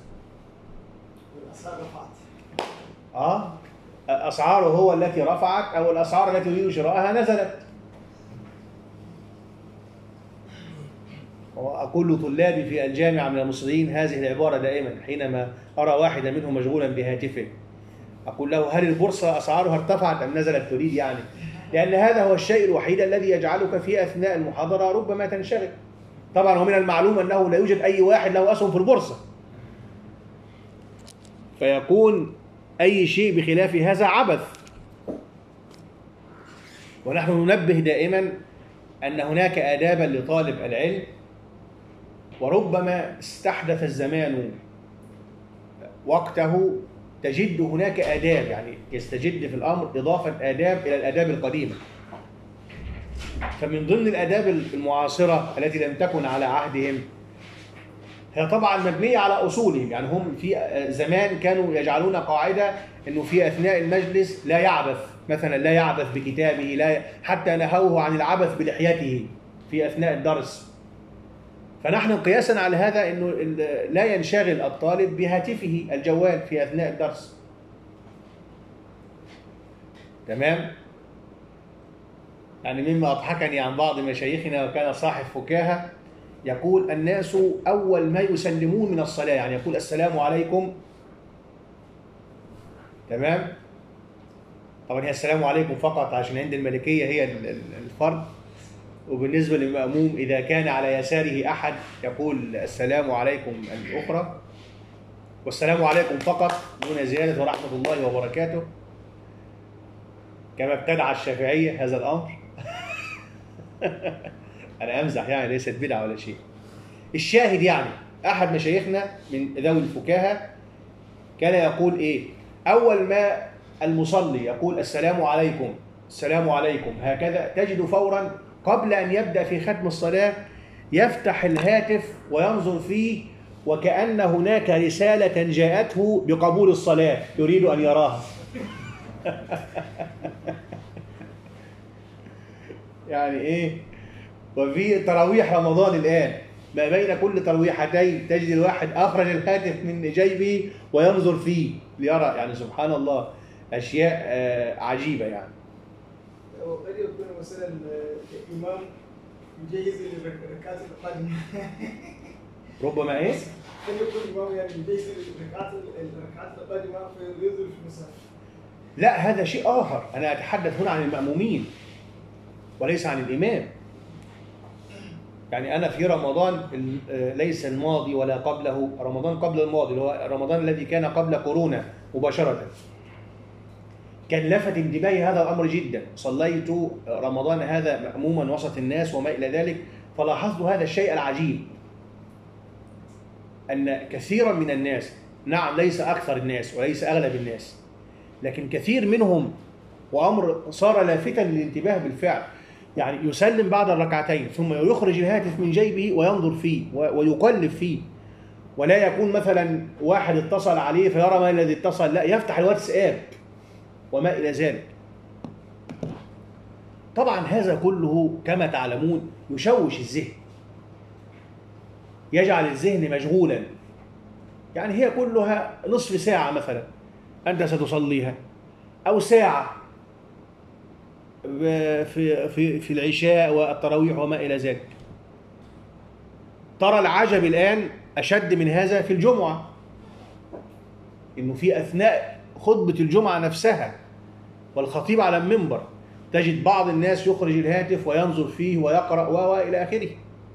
الأسعار هو التي رفعت أو الأسعار التي يريد شراءها نزلت. وأقول لطلابي في الجامعة من المصريين هذه العبارة دائما حينما أرى واحدا منهم مشغولا بهاتفه، أقول له: هل البورصة أسعارها ارتفعت أم نزلت؟ تريد يعني، لأن هذا هو الشيء الوحيد الذي يجعلك في أثناء المحاضرة ربما تنشغل. طبعا ومن المعلوم أنه لا يوجد أي واحد له أسهم في البورصة، فيكون أي شيء بخلاف هذا عبث. ونحن ننبه دائما أن هناك آدابا لطالب العلم، وربما استحدث الزمان وقته تجد هناك آداب، يعني يستجد في الأمر إضافة آداب إلى الآداب القديمة. فمن ضمن الآداب المعاصرة التي لم تكن على عهدهم هي طبعا مبنية على أصولهم. يعني هم في زمان كانوا يجعلون قاعدة أنه في أثناء المجلس لا يعبث، مثلا لا يعبث بكتابه، لا حتى نهوه عن العبث بلحيته في أثناء الدرس. فنحن قياسا على هذا أنه لا ينشغل الطالب بهاتفه الجوال في أثناء الدرس. تمام؟ يعني مما أضحكني عن بعض مشايخنا وكان صاحب فكاهة يقول: الناس أول ما يسلمون من الصلاة، يعني يقول السلام عليكم. تمام؟ طبعا هي السلام عليكم فقط عشان عند الملكية هي الفرد، وبالنسبة للمأموم إذا كان على يساره أحد يقول السلام عليكم الأخرى، والسلام عليكم فقط دون زيادة ورحمة الله وبركاته، كما ابتدع الشافعية هذا الأمر. أنا أمزح يعني، ليست بدعة ولا شيء. الشاهد يعني أحد مشايخنا من ذوي الفكاهة كان يقول إيه؟ أول ما المصلي يقول السلام عليكم السلام عليكم هكذا، تجد فورا قبل أن يبدأ في ختم الصلاة يفتح الهاتف وينظر فيه، وكأن هناك رسالة جاءته بقبول الصلاة يريد أن يراها. يعني إيه؟ وفي تراويح رمضان الآن ما بين كل ترويحتين تجد الواحد أخرج الهاتف من جيبه وينظر فيه ليرى، يعني سبحان الله أشياء عجيبة يعني. وقد يكون مثلا الإمام يجهز للركعات القادمة. ربما إيه؟ قد يكون الإمام يعني يجهز للركعات القادمة فينزل في المسافة. لا، هذا شيء آخر. أنا أتحدث هنا عن المأمومين وليس عن الإمام. يعني أنا في رمضان ليس الماضي ولا قبله، رمضان قبل الماضي اللي هو رمضان الذي كان قبل كورونا مباشرة، كان لفت انتباهي هذا الأمر جدا. صليت رمضان هذا مأموما وسط الناس وما إلى ذلك، فلاحظت هذا الشيء العجيب أن كثيرا من الناس، نعم ليس أكثر الناس وليس أغلب الناس، لكن كثير منهم، وأمر صار لافتا للانتباه بالفعل، يعني يسلم بعد الركعتين ثم يخرج الهاتف من جيبه وينظر فيه ويقلب فيه، ولا يكون مثلا واحد اتصل عليه فيرى ما الذي اتصل، لا يفتح الواتساب وما إلى ذلك. طبعا هذا كله كما تعلمون يشوش الذهن، يجعل الذهن مشغولا. يعني هي كلها نصف ساعة مثلا أنت ستصليها، أو ساعة في العشاء والتراويح وما إلى ذلك. ترى العجب الآن أشد من هذا في الجمعة، إنه في أثناء خطبة الجمعة نفسها والخطيب على المنبر تجد بعض الناس يخرج الهاتف وينظر فيه ويقرأ وإلى آخره.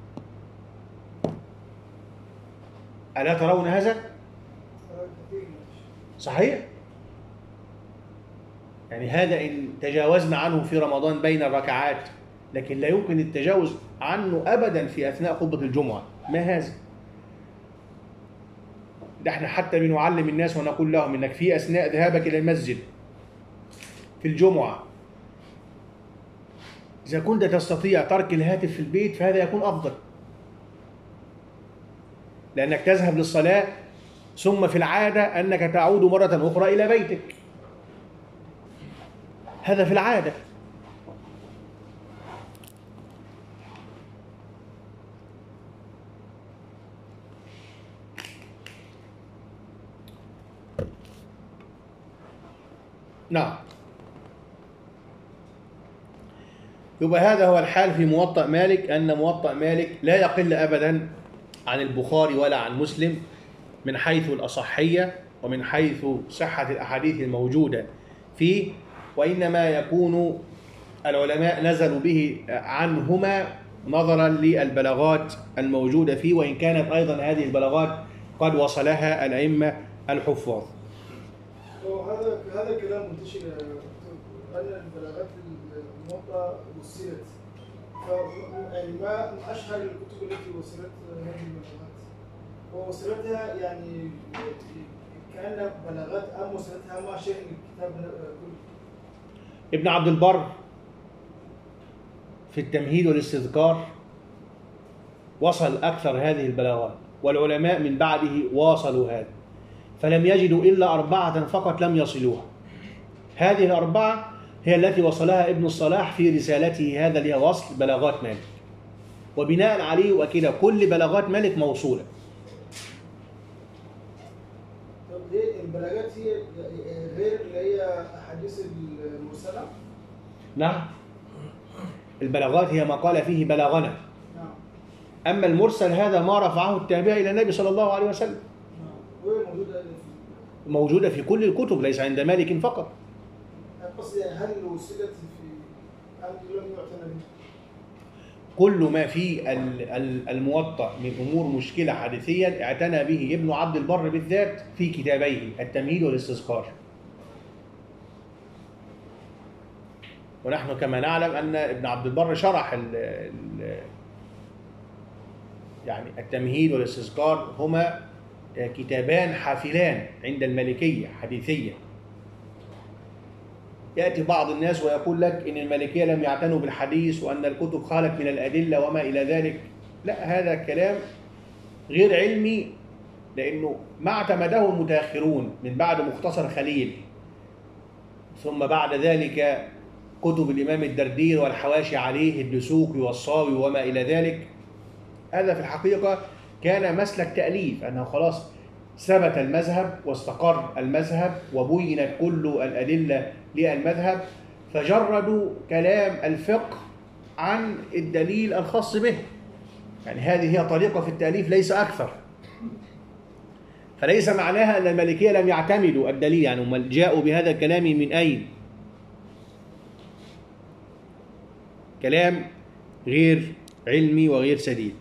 ألا ترون هذا؟ صحيح؟ يعني هذا إن تجاوزنا عنه في رمضان بين الركعات، لكن لا يمكن التجاوز عنه أبدا في أثناء خطبة الجمعة. ما هذا؟ نحن حتى بنعلم الناس ونقول لهم إنك في أثناء ذهابك إلى المسجد في الجمعة إذا كنت تستطيع ترك الهاتف في البيت فهذا يكون أفضل، لأنك تذهب للصلاة ثم في العادة أنك تعود مرة أخرى إلى بيتك، هذا في العادة. نعم. يبقى هذا هو الحال في موطأ مالك، أن موطأ مالك لا يقل أبدا عن البخاري ولا عن مسلم من حيث الأصحية ومن حيث صحة الأحاديث الموجودة فيه، وإنما يكون العلماء نزلوا به عنهما نظرا للبلاغات الموجودة فيه، وإن كانت أيضا هذه البلاغات قد وصلها الأئمة الحفاظ. هذا كلام منتشر يا دكتور، أن البلاغات الموطأ وصلت، يعني ما أشهر الكتب التي وصلت هذه البلاغات، ووصلتها يعني كأن بلاغات أم وصلتها ما شيء الكتاب كله. ابن عبد البر في التمهيد والاستذكار وصل أكثر هذه البلاغات، والعلماء من بعده واصلوا هذا، فلم يجدوا إلا 4 فقط لم يصلوها. هذه ال4 هي التي وصلها ابن الصلاح في رسالته هذا اللي هي وصل بلاغات مالك، وبناء عليه وكده كل بلاغات مالك موصولة. طب ليه البلاغات هي غير اللي هي أحاديث المرسلة؟ نعم، البلاغات هي ما قال فيه بلغنا. نعم. أما المرسل هذا ما رفعه التابع إلى النبي صلى الله عليه وسلم. نعم. وهي موجودة في كل الكتب، ليس عند مالك فقط. قصدي هل وصلت في أم لم يعتنى بها؟ كل ما في الموطأ من أمور مشكلة حديثيا اعتنى به ابن عبد البر بالذات في كتابيه التمهيد والاستذكار. ونحن كما نعلم أن ابن عبد البر شرح يعني التمهيد والاستذكار هما كتابان حافلان عند المالكية حديثية. يأتي بعض الناس ويقول لك إن المالكية لم يعتنوا بالحديث وأن الكتب خالت من الأدلة وما إلى ذلك. لا، هذا كلام غير علمي، لأنه ما اعتمده المتأخرون من بعد مختصر خليل، ثم بعد ذلك كتب الإمام الدردير والحواشي عليه الدسوقي والصاوي وما إلى ذلك. هذا في الحقيقة كان مسلك تأليف، أنه خلاص ثبت المذهب واستقر المذهب وبينت كل الأدلة للمذهب، فجردوا كلام الفقه عن الدليل الخاص به. يعني هذه هي طريقة في التأليف ليس أكثر. فليس معناها أن المالكية لم يعتمدوا الدليل، يعني هم جاءوا بهذا الكلام من أين؟ كلام غير علمي وغير سديد.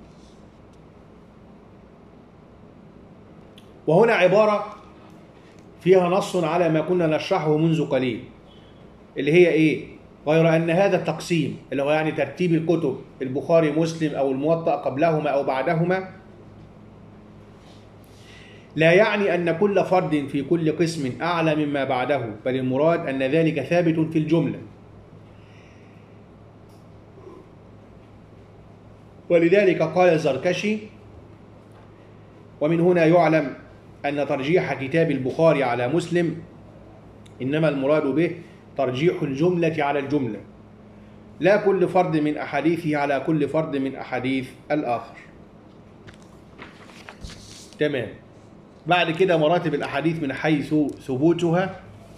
وهنا عبارة فيها نص على ما كنا نشرحه منذ قليل، اللي هي إيه؟ غير أن هذا التقسيم اللي هو يعني ترتيب الكتب البخاري مسلم أو الموطأ قبلهما أو بعدهما لا يعني أن كل فرد في كل قسم أعلى مما بعده، بل المراد أن ذلك ثابت في الجملة. ولذلك قال الزركشي: ومن هنا يعلم أن ترجيح كتاب البخاري على مسلم إنما المراد به ترجيح الجملة على الجملة، لا كل فرد من أحاديثه على كل فرد من أحاديث الآخر. تمام. بعد كده مراتب الأحاديث من حيث ثبوتها.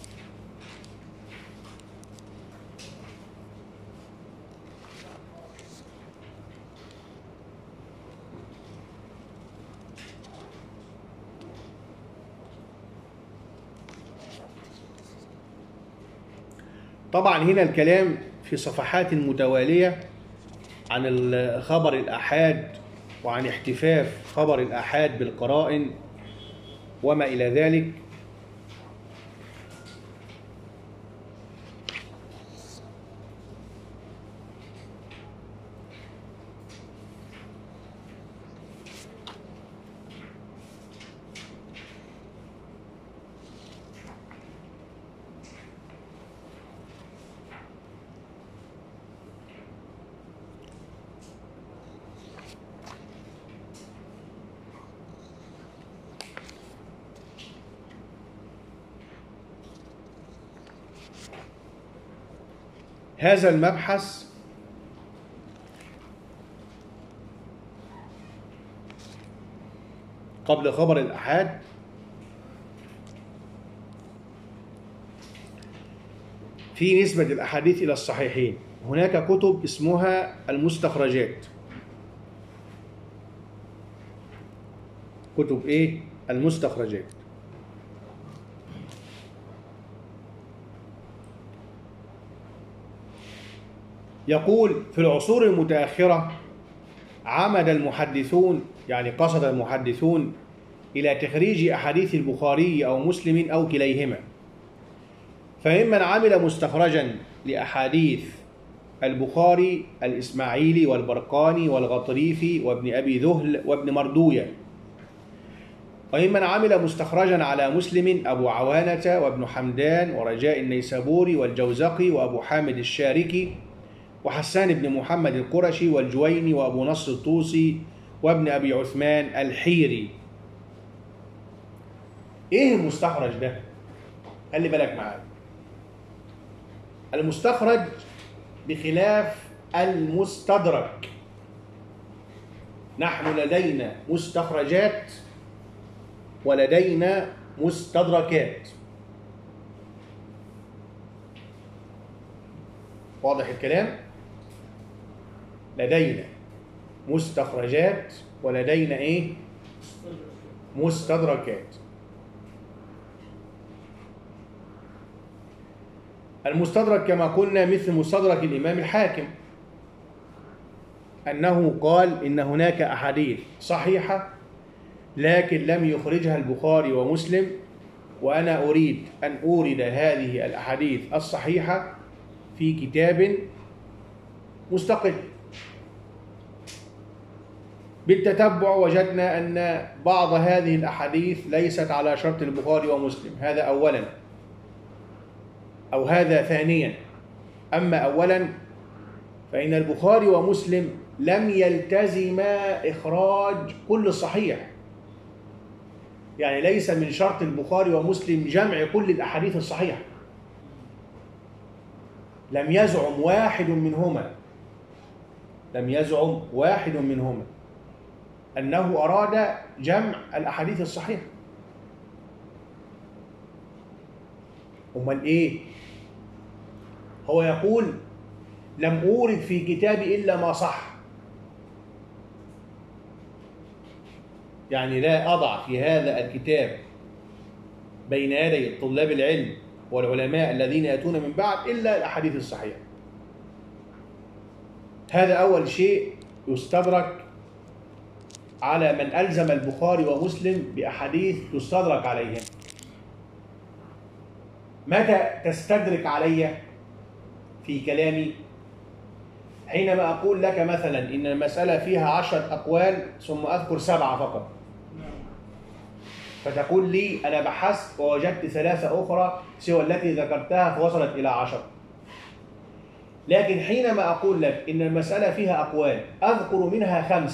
طبعا هنا الكلام في صفحات متوالية عن خبر الآحاد وعن احتفاف خبر الآحاد بالقرائن وما إلى ذلك. هذا المبحث قبل خبر الآحاد في نسبة الأحاديث إلى الصحيحين هناك كتب اسمها المستخرجات. كتب إيه؟ المستخرجات. يقول في العصور المتأخرة عمد المحدثون، يعني قصد المحدثون إلى تخريج أحاديث البخاري أو مسلم أو كليهما، فممن عمل مستخرجا لأحاديث البخاري الإسماعيلي والبرقاني والغطريفي وابن أبي ذهل وابن مردوية، وممن عمل مستخرجا على مسلم أبو عوانة وابن حمدان ورجاء النيسابوري والجوزقي وأبو حامد الشاركي وحسان بن محمد القرشي والجويني وأبو نصر الطوسي وابن أبي عثمان الحيري. إيه المستخرج ده؟ خلي بالك معايا. المستخرج بخلاف المستدرك. نحن لدينا مستخرجات ولدينا مستدركات. واضح الكلام؟ لدينا مستخرجات ولدينا ايه؟ مستدركات. المستدرك كما قلنا مثل مستدرك الإمام الحاكم، أنه قال إن هناك أحاديث صحيحة لكن لم يخرجها البخاري ومسلم، وأنا أريد أن أورد هذه الأحاديث الصحيحة في كتاب مستقل. بالتتبع وجدنا أن بعض هذه الأحاديث ليست على شرط البخاري ومسلم، هذا أولا، أو هذا ثانيا. أما أولا فإن البخاري ومسلم لم يلتزما إخراج كل الصحيح، يعني ليس من شرط البخاري ومسلم جمع كل الأحاديث الصحيحة. لم يزعم واحد منهما أنه أراد جمع الأحاديث الصحيحة. أمال إيه؟ هو يقول لم أورد في كتابي إلا ما صح، يعني لا أضع في هذا الكتاب بين يدي طلاب العلم والعلماء الذين يأتون من بعد إلا الأحاديث الصحيحة. هذا أول شيء يستدرك على من ألزم البخاري ومسلم بأحاديث تستدرك عليهم. متى تستدرك علي في كلامي؟ حينما أقول لك مثلا إن المسألة فيها 10 أقوال ثم أذكر 7 فقط، فتقول لي أنا بحثت ووجدت 3 أخرى سوى التي ذكرتها فوصلت إلى 10. لكن حينما أقول لك إن المسألة فيها أقوال أذكر منها 5،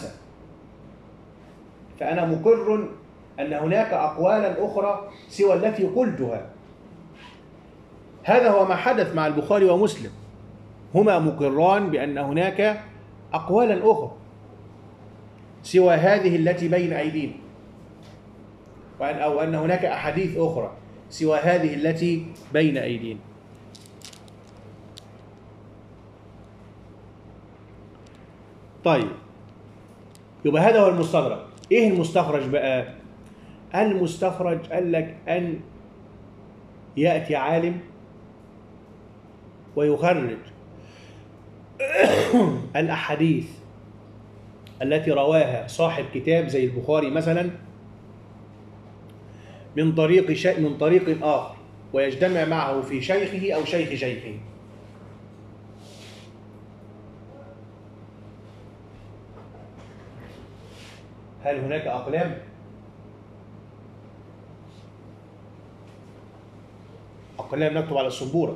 فأنا مقر أن هناك أقوالا أخرى سوى التي قلتها. هذا هو ما حدث مع البخاري ومسلم، هما مقران بأن هناك أقوالا أخرى سوى هذه التي بين أيدينا، أو أن هناك أحاديث أخرى سوى هذه التي بين أيدينا. طيب، يبقى هذا هو المستخرج. إيه المستخرج بقى؟ المستخرج قال لك أن يأتي عالم ويخرج الأحاديث التي رواها صاحب كتاب زي البخاري مثلا من طريق آخر، ويجتمع معه في شيخه أو شيخ شيخه. هل هناك أقلام؟ أقلام نكتب على السبورة.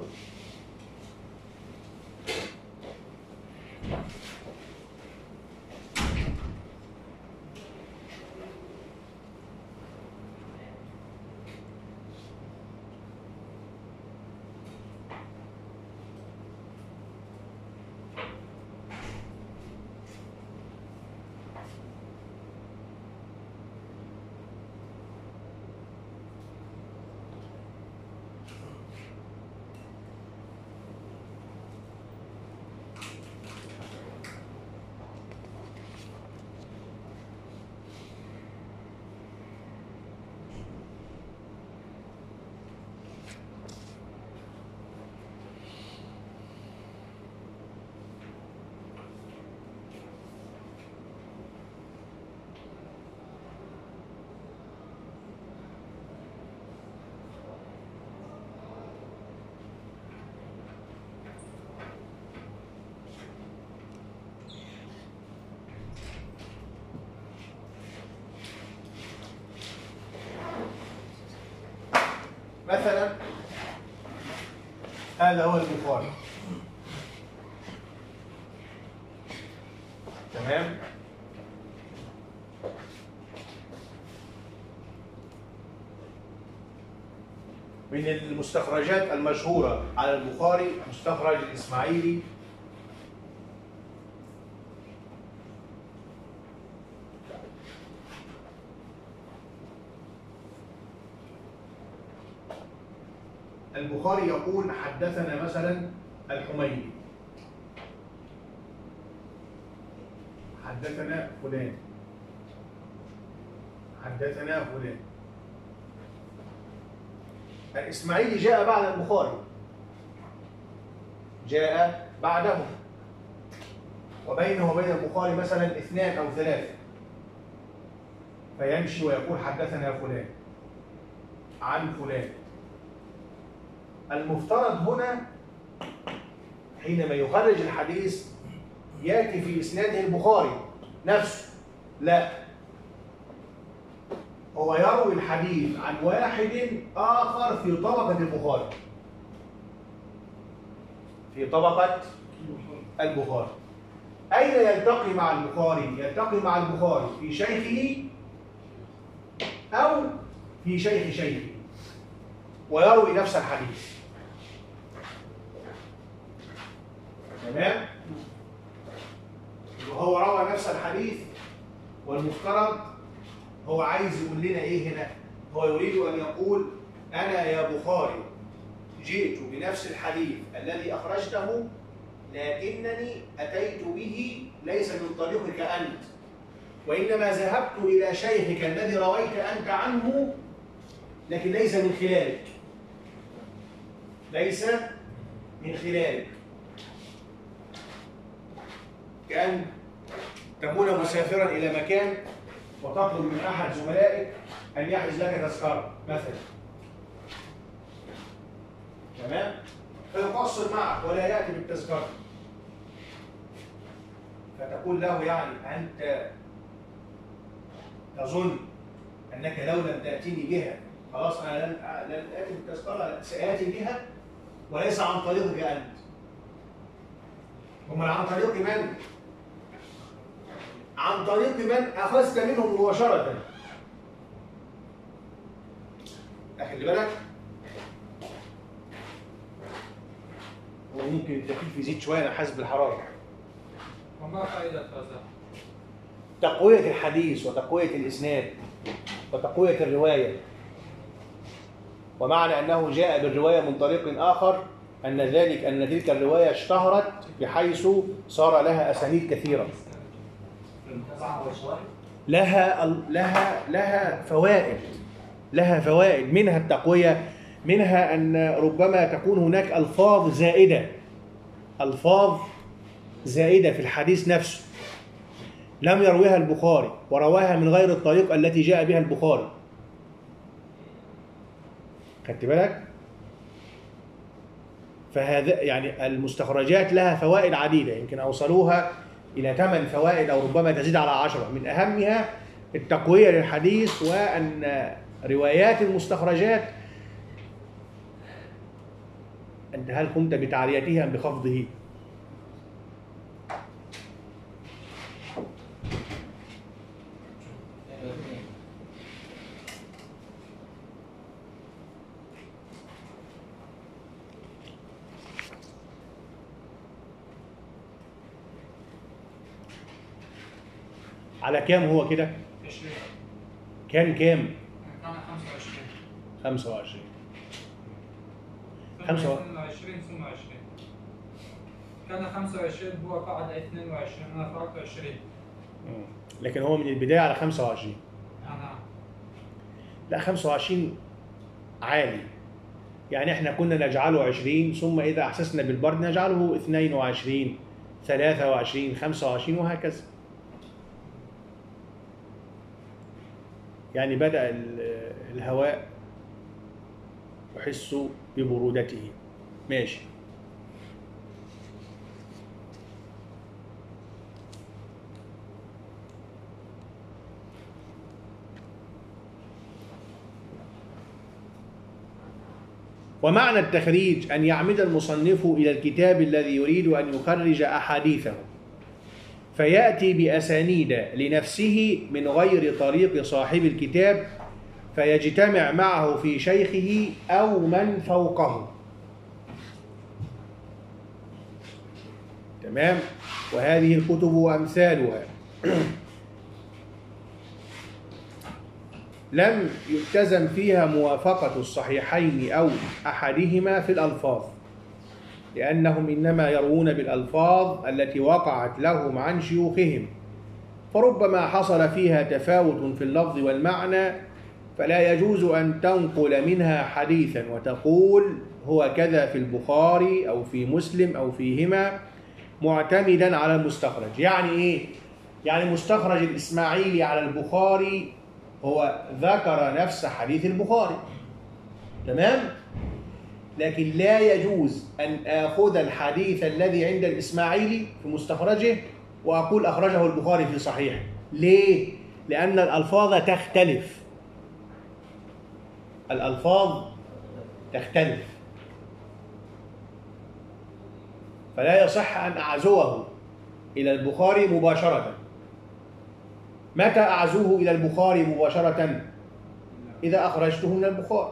مثلا هذا هو البخاري، تمام؟ من المستخرجات المشهورة على البخاري مستخرج الإسماعيلي البخاري يقول حدثنا مثلا الحميدي، حدثنا فلان، حدثنا فلان. الإسماعيلي جاء بعد البخاري، جاء بعده، وبينه وبين البخاري مثلا 2 أو 3، فيمشي ويقول حدثنا فلان عن فلان. المفترض هنا حينما يخرج الحديث يأتي في إسناده البخاري نفسه، لا، هو يروي الحديث عن واحد آخر في طبقة البخاري، في طبقة البخاري. أين يلتقي مع البخاري؟ يلتقي مع البخاري في شيخه أو في شيخ شيخه، ويروي نفس الحديث، تمام؟ وهو روى نفس الحديث، والمفترض هو عايز يقول لنا ايه هنا؟ هو يريد ان يقول انا يا بخاري جئت بنفس الحديث الذي اخرجته، لكنني اتيت به ليس من طريقك انت، وانما ذهبت الى شيخك الذي رويت انت عنه، لكن ليس من خلالك، ليس من خلالك. كأن تكون مسافرا إلى مكان وتطلب من أحد زملائك أن يحجز لك تذكرة مثلا، تمام؟ فيقصر معك ولا يأتي بالتذكرة، فتقول له يعني أنت تظن أنك لو لم تأتيني بها خلاص أنا لن آتي بالتذكرة، سآتي بها وليس عن طريقك أنت. أمال عن طريق من؟ عن طريق من أخذت منه مباشرة. أخلي بالك، وممكن التكييف يزيد شوية، أنا حاسس بالحرارة. وما فائدة هذا؟ تقوية الحديث وتقوية الإسناد وتقوية الرواية، ومعنى أنه جاء بالرواية من طريق آخر أن تلك الرواية اشتهرت بحيث صار لها أسانيد كثيرة، لها فوائد، منها التقوية، منها أن ربما تكون هناك ألفاظ زائدة في الحديث نفسه لم يرويها البخاري ورواها من غير الطريق التي جاء بها البخاري. خدت بالك؟ فهذا يعني المستخرجات لها فوائد عديدة، يمكن أوصلوها إلى 8 فوائد أو ربما تزيد على 10، من أهمها التقوية للحديث، وأن روايات المستخرجات أنت هل قمت بتعريتها أم بخفضه؟ على كام هو كده؟ 20. كام؟ كان 25. 25 ثم 22 ثم 20. كان 25 هو قعد 22، أنا فرقت 20. لكن هو من البداية على 25. نعم. لا 25 عالي، يعني احنا كنا نجعله 20 ثم إذا أحسسنا بالبرد نجعله 22 23 25 وهكذا. يعني بدأ الهواء يحس ببرودته. ماشي. ومعنى التخريج أن يعمد المصنف إلى الكتاب الذي يريد أن يخرج أحاديثه فيأتي بأسانيد لنفسه من غير طريق صاحب الكتاب فيجتمع معه في شيخه أو من فوقه. تمام؟ وهذه الكتب وأمثالها لم يلتزم فيها موافقة الصحيحين أو أحدهما في الألفاظ، لأنهم إنما يروون بالألفاظ التي وقعت لهم عن شيوخهم، فربما حصل فيها تفاوت في اللفظ والمعنى، فلا يجوز أن تنقل منها حديثا وتقول هو كذا في البخاري أو في مسلم أو فيهما معتمدا على المستخرج. يعني إيه؟ يعني مستخرج الإسماعيلي على البخاري هو ذكر نفس حديث البخاري، تمام؟ لكن لا يجوز أن آخذ الحديث الذي عند الإسماعيلي في مستخرجه وأقول أخرجه البخاري في صحيحه. ليه؟ لأن الألفاظ تختلف. الألفاظ تختلف، فلا يصح أن أعزوه إلى البخاري مباشرة. متى أعزوه إلى البخاري مباشرة؟ إذا أخرجته من البخاري.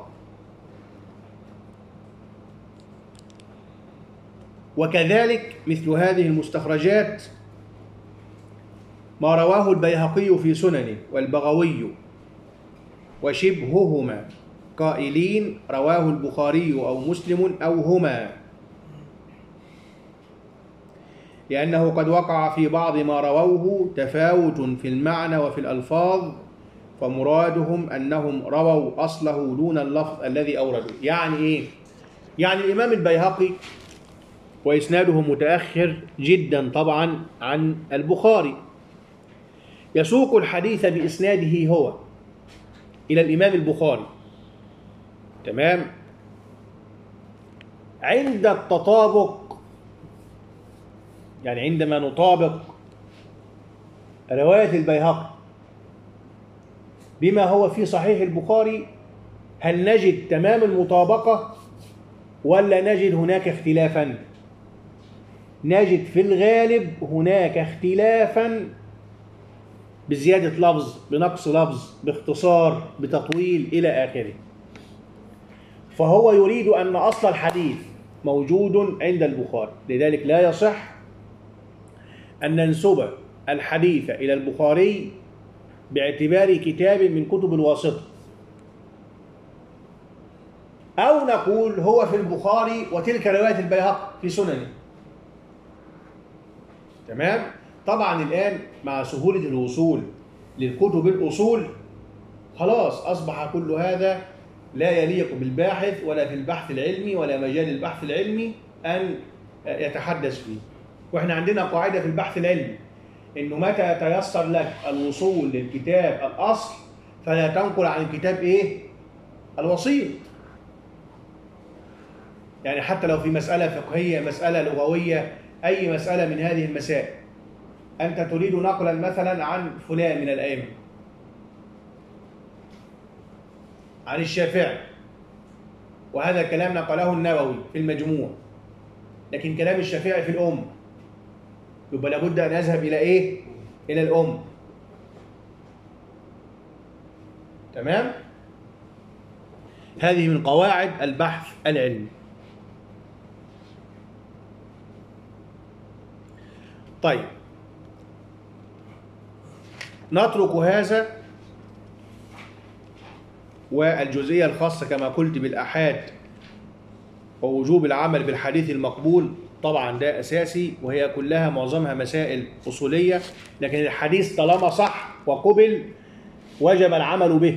وكذلك مثل هذه المستخرجات ما رواه البيهقي في سننه والبغوي وشبههما قائلين رواه البخاري أو مسلم أو هما، لأنه قد وقع في بعض ما رووه تفاوت في المعنى وفي الألفاظ، فمرادهم أنهم رووا أصله دون اللفظ الذي أوردوا. يعني إيه؟ يعني الإمام البيهقي وإسناده متأخر جدا طبعا عن البخاري يسوق الحديث بإسناده هو إلى الإمام البخاري، تمام؟ عند التطابق، يعني عندما نطابق رواية البيهقي بما هو في صحيح البخاري، هل نجد تمام المطابقة ولا نجد هناك اختلافا؟ نجد في الغالب هناك اختلافا بزيادة لفظ، بنقص لفظ، باختصار، بتطويل إلى آخره. فهو يريد أن أصل الحديث موجود عند البخاري، لذلك لا يصح أن ننسب الحديث إلى البخاري باعتبار كتاب من كتب الواسطة، أو نقول هو في البخاري وتلك رواية البيهقي في سننه. تمام؟ طبعا الآن مع سهولة الوصول للكتب الأصول خلاص أصبح كل هذا لا يليق بالباحث ولا في البحث العلمي ولا مجال البحث العلمي أن يتحدث فيه. وإحنا عندنا قاعدة في البحث العلمي إنه متى يتيسر لك الوصول للكتاب الأصل فلا تنقل عن الكتاب إيه؟ الوسيط. يعني حتى لو في مسألة فقهية، مسألة لغوية، أي مسألة من هذه المسائل، أنت تريد نقلا مثلا عن فلان من الأئمة، عن الشافعي، وهذا الكلام نقله النووي في المجموع، لكن كلام الشافعي في الأم، يبقى لابد أن أذهب إلى إيه؟ إلى الأم. تمام؟ هذه من قواعد البحث العلمي. طيب، نترك هذا والجزئية الخاصة كما قلت بالآحاد ووجوب العمل بالحديث المقبول، طبعا ده أساسي، وهي كلها معظمها مسائل أصولية، لكن الحديث طالما صح وقبل وجب العمل به.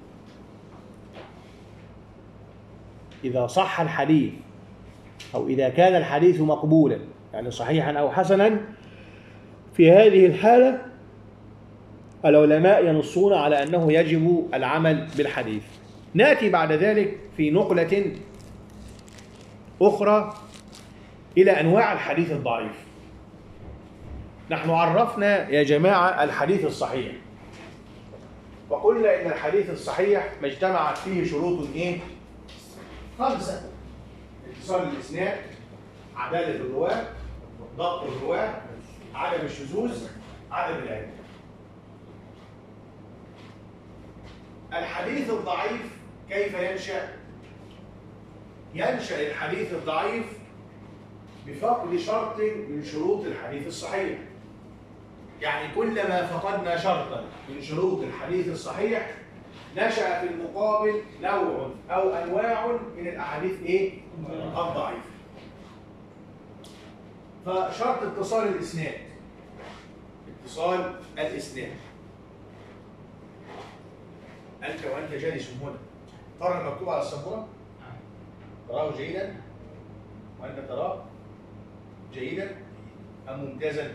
إذا صح الحديث أو إذا كان الحديث مقبولا يعني صحيحا أو حسنا، في هذه الحالة العلماء ينصون على أنه يجب العمل بالحديث. نأتي بعد ذلك في نقلة أخرى إلى أنواع الحديث الضعيف. نحن عرفنا يا جماعة الحديث الصحيح، وقلنا إن الحديث الصحيح ما اجتمعت فيه شروط إيه؟ 5. اتصال الاسناد، عداله الرواه، ضبط الرواه، عدم الشذوذ، عدم العلم. الحديث الضعيف كيف ينشأ؟ ينشأ الحديث الضعيف بفقد شرط من شروط الحديث الصحيح. يعني كلما فقدنا شرطا من شروط الحديث الصحيح نشأ في المقابل نوع أو أنواع من الأحاديث إيه؟ الضعيفة. فشرط اتصال الإسناد، اتصال الإسناد. أنت وأنت جالس هنا ترى المكتوب على السبورة؟ تراه جيدا؟ وأنت تراه جيدا أم ممتازا؟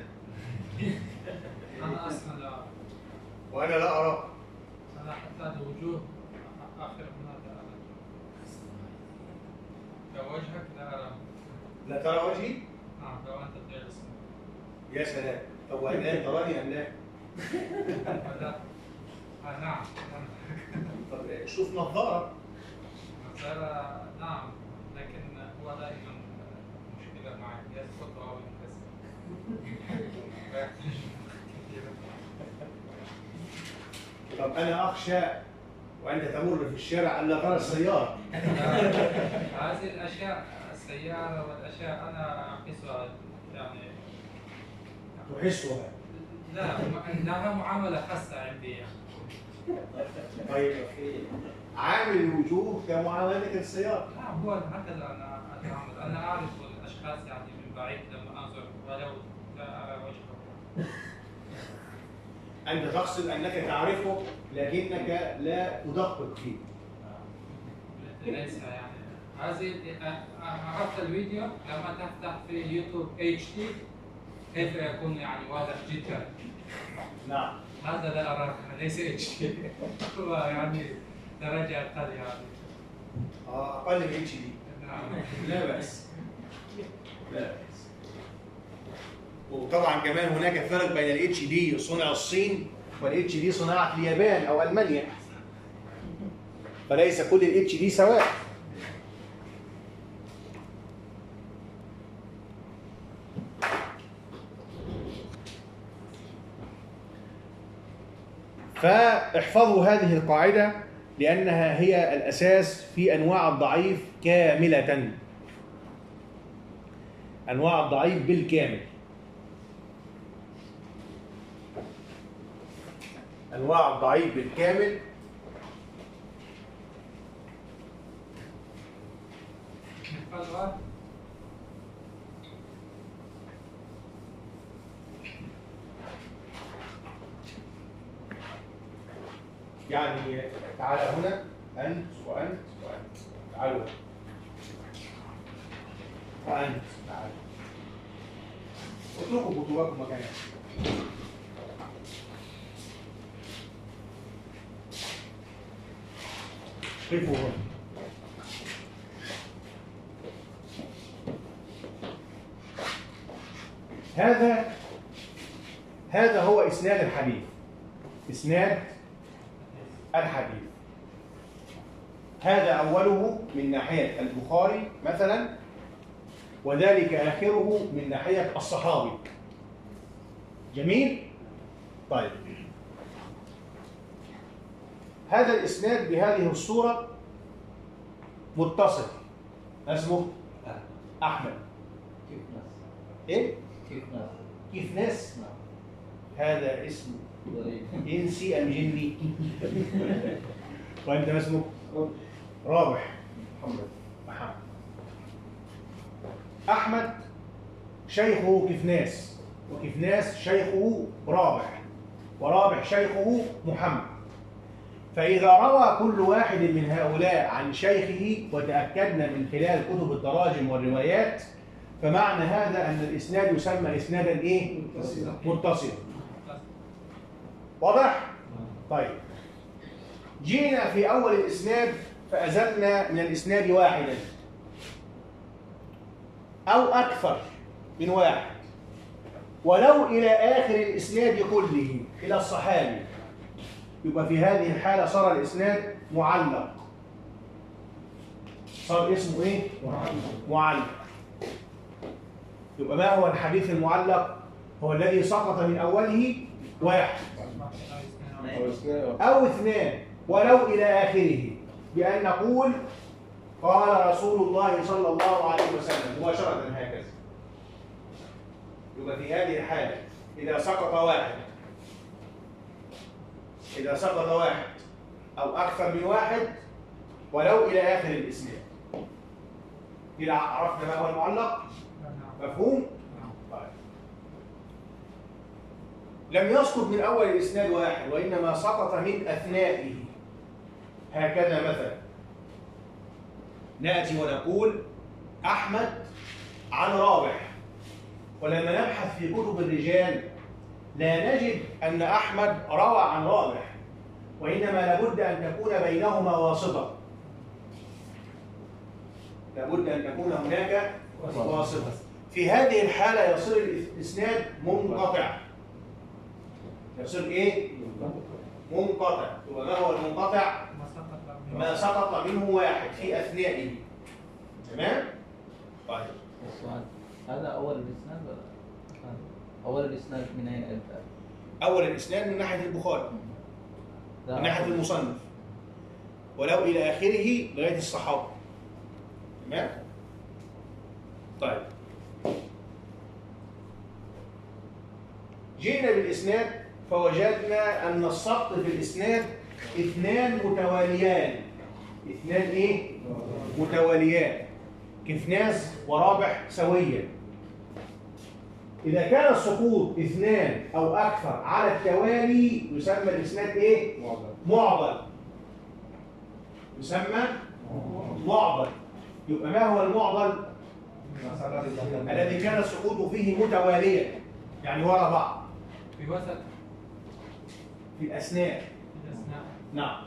أنا أصلا لا، وأنا لا أراه. أنا حتى الوجوه آخر من هذا كوجهك لا أرى. لا ترى وجهي؟ نعم لو أنت جالس. يا سلام. طب والآن تراني أم لا؟ لا. نعم. طب شوف نظارة. نظارة نعم، لكن هو دائما مشكلة معي، يسقط أو ينكسر. طب أنا أخشى وأنت تمر في الشارع ألا ترى السيارة. هذه الأشياء، السيارة والأشياء أنا أحسها يعني تحسها. لا، لها معاملة خاصة عندي. طيب عامل الوجوه كمعاملتك السيارة. نعم هو هكذا أنا أتعامل، أنا أعرف الأشخاص يعني من بعيد لما أنظر ولو لا أرى وجهه. أنت تقصد أنك تعرفه لكنك لا تدقق فيه. ليس يعني هذه عرفت الفيديو لما تفتح في اليوتيوب HD كيف يكون يعني واضح جدا. نعم. هذا لا أراه، ليس HD. هو يعني درجة أقل يعني. أقل من HD. نعم. لا بأس. لا بأس. وطبعا كمان هناك فرق بين ال HD صنع الصين وال HD صناعة اليابان أو ألمانيا. فليس كل ال HD سواء. فاحفظوا هذه القاعدة لأنها هي الأساس في أنواع الضعيف كاملة. أنواع الضعيف بالكامل. أنواع الضعيف بالكامل يعني تعال هنا أنت وأنت وأنت، تعالوا وأنت، تعالوا اتركوا كتبكم مكانها. قفوا هنا. هذا هو إسناد الحديث. إسناد الحديث هذا أوله من ناحية البخاري مثلا، وذلك آخره من ناحية الصحابي. جميل؟ طيب هذا الإسناد بهذه الصورة متصل، اسمه أحمد. إيه؟ كيف ناس؟ هذا اسم إنسي أم جني؟ وأنت ما اسمك؟ رابح محمد. أحمد شيخه كفناس، وكفناس شيخه رابح، ورابح شيخه محمد. فإذا روى كل واحد من هؤلاء عن شيخه وتأكدنا من خلال كتب التراجم والروايات، فمعنى هذا أن الإسناد يسمى إسنادا إيه؟ متصلا. واضح؟ طيب جينا في أول الإسناد فأزلنا من الإسناد واحدا أو أكثر من واحد، ولو إلى آخر الإسناد كله إلى الصحابي، يبقى في هذه الحالة صار الإسناد معلق. صار اسمه ايه؟ معلق. يبقى ما هو الحديث المعلق؟ هو الذي سقط من اوله واحد او اثنان ولو الى اخره، بان نقول قال رسول الله صلى الله عليه وسلم مباشره هكذا. يبقى في هذه الحاله اذا سقط واحد او اكثر من واحد ولو الى اخر الاسناد، كده عرفنا ما هو المعلق. مفهوم؟ طيب. لم يسقط من اول الاسناد واحد وانما سقط من اثنائه. هكذا مثلا ناتي ونقول احمد عن رابح، ولما نبحث في كتب الرجال لا نجد ان احمد روى عن رابح، وانما لابد ان تكون بينهما واسطه. لابد ان تكون هناك واسطه. في هذه الحالة يصير الإسناد منقطع. يصير إيه؟ منقطع. وما هو المنقطع؟ ما سقط منه واحد في أثنائه. تمام؟ طيب. السؤال هذا أول الإسناد ولا؟ أول الإسناد من أين أبدأ؟ أول الإسناد من ناحية البخاري. من ناحية المصنف. ولو إلى آخره لغاية الصحابة. تمام؟ طيب. جئنا بالإسناد فوجدنا أن السقط في الإسناد اثنان متواليان. اثنان إيه؟ متواليان. كفناس ورابح سويا. إذا كان السقوط اثنان أو أكثر على التوالي يسمى الإسناد إيه؟ معضل. يسمى معضل. يبقى ما هو المعضل؟ الذي كان السقوط فيه متواليا، يعني وراء بعض. في وسط في الأسنان. الأسنان. نعم.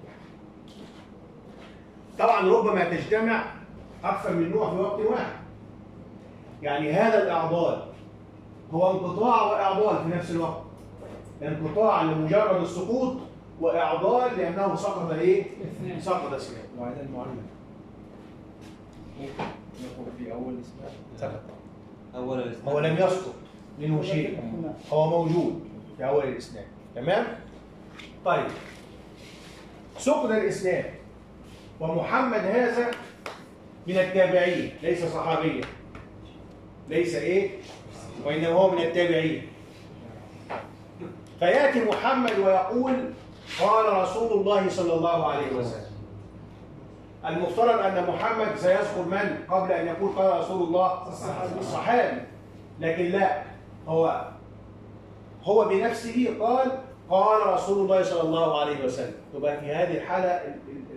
طبعا ربما تجتمع أكثر من نوع في وقت واحد. يعني هذا الإعضال هو انقطاع وإعضال في نفس الوقت. انقطاع لمجرد السقوط، وإعضال لأنه سقط إيه؟ سقط أسنان. وهذا المعلم يقول في أول الإسناد سقط. أول الإسناد هو لم يسقط منه شيء، هو موجود في أول الإسناد. تمام؟ طيب. سقط الإسناد، ومحمد هذا من التابعين ليس صحابيا. ليس إيه؟ وإنما هو من التابعين. فيأتي محمد ويقول قال رسول الله صلى الله عليه وسلم. المفترض أن محمد سيذكر من قبل أن يقول قال رسول الله؟ الصحابي. لكن لا، هو بنفسه قال رسول الله صلى الله عليه وسلم. تبقى في هذه الحالة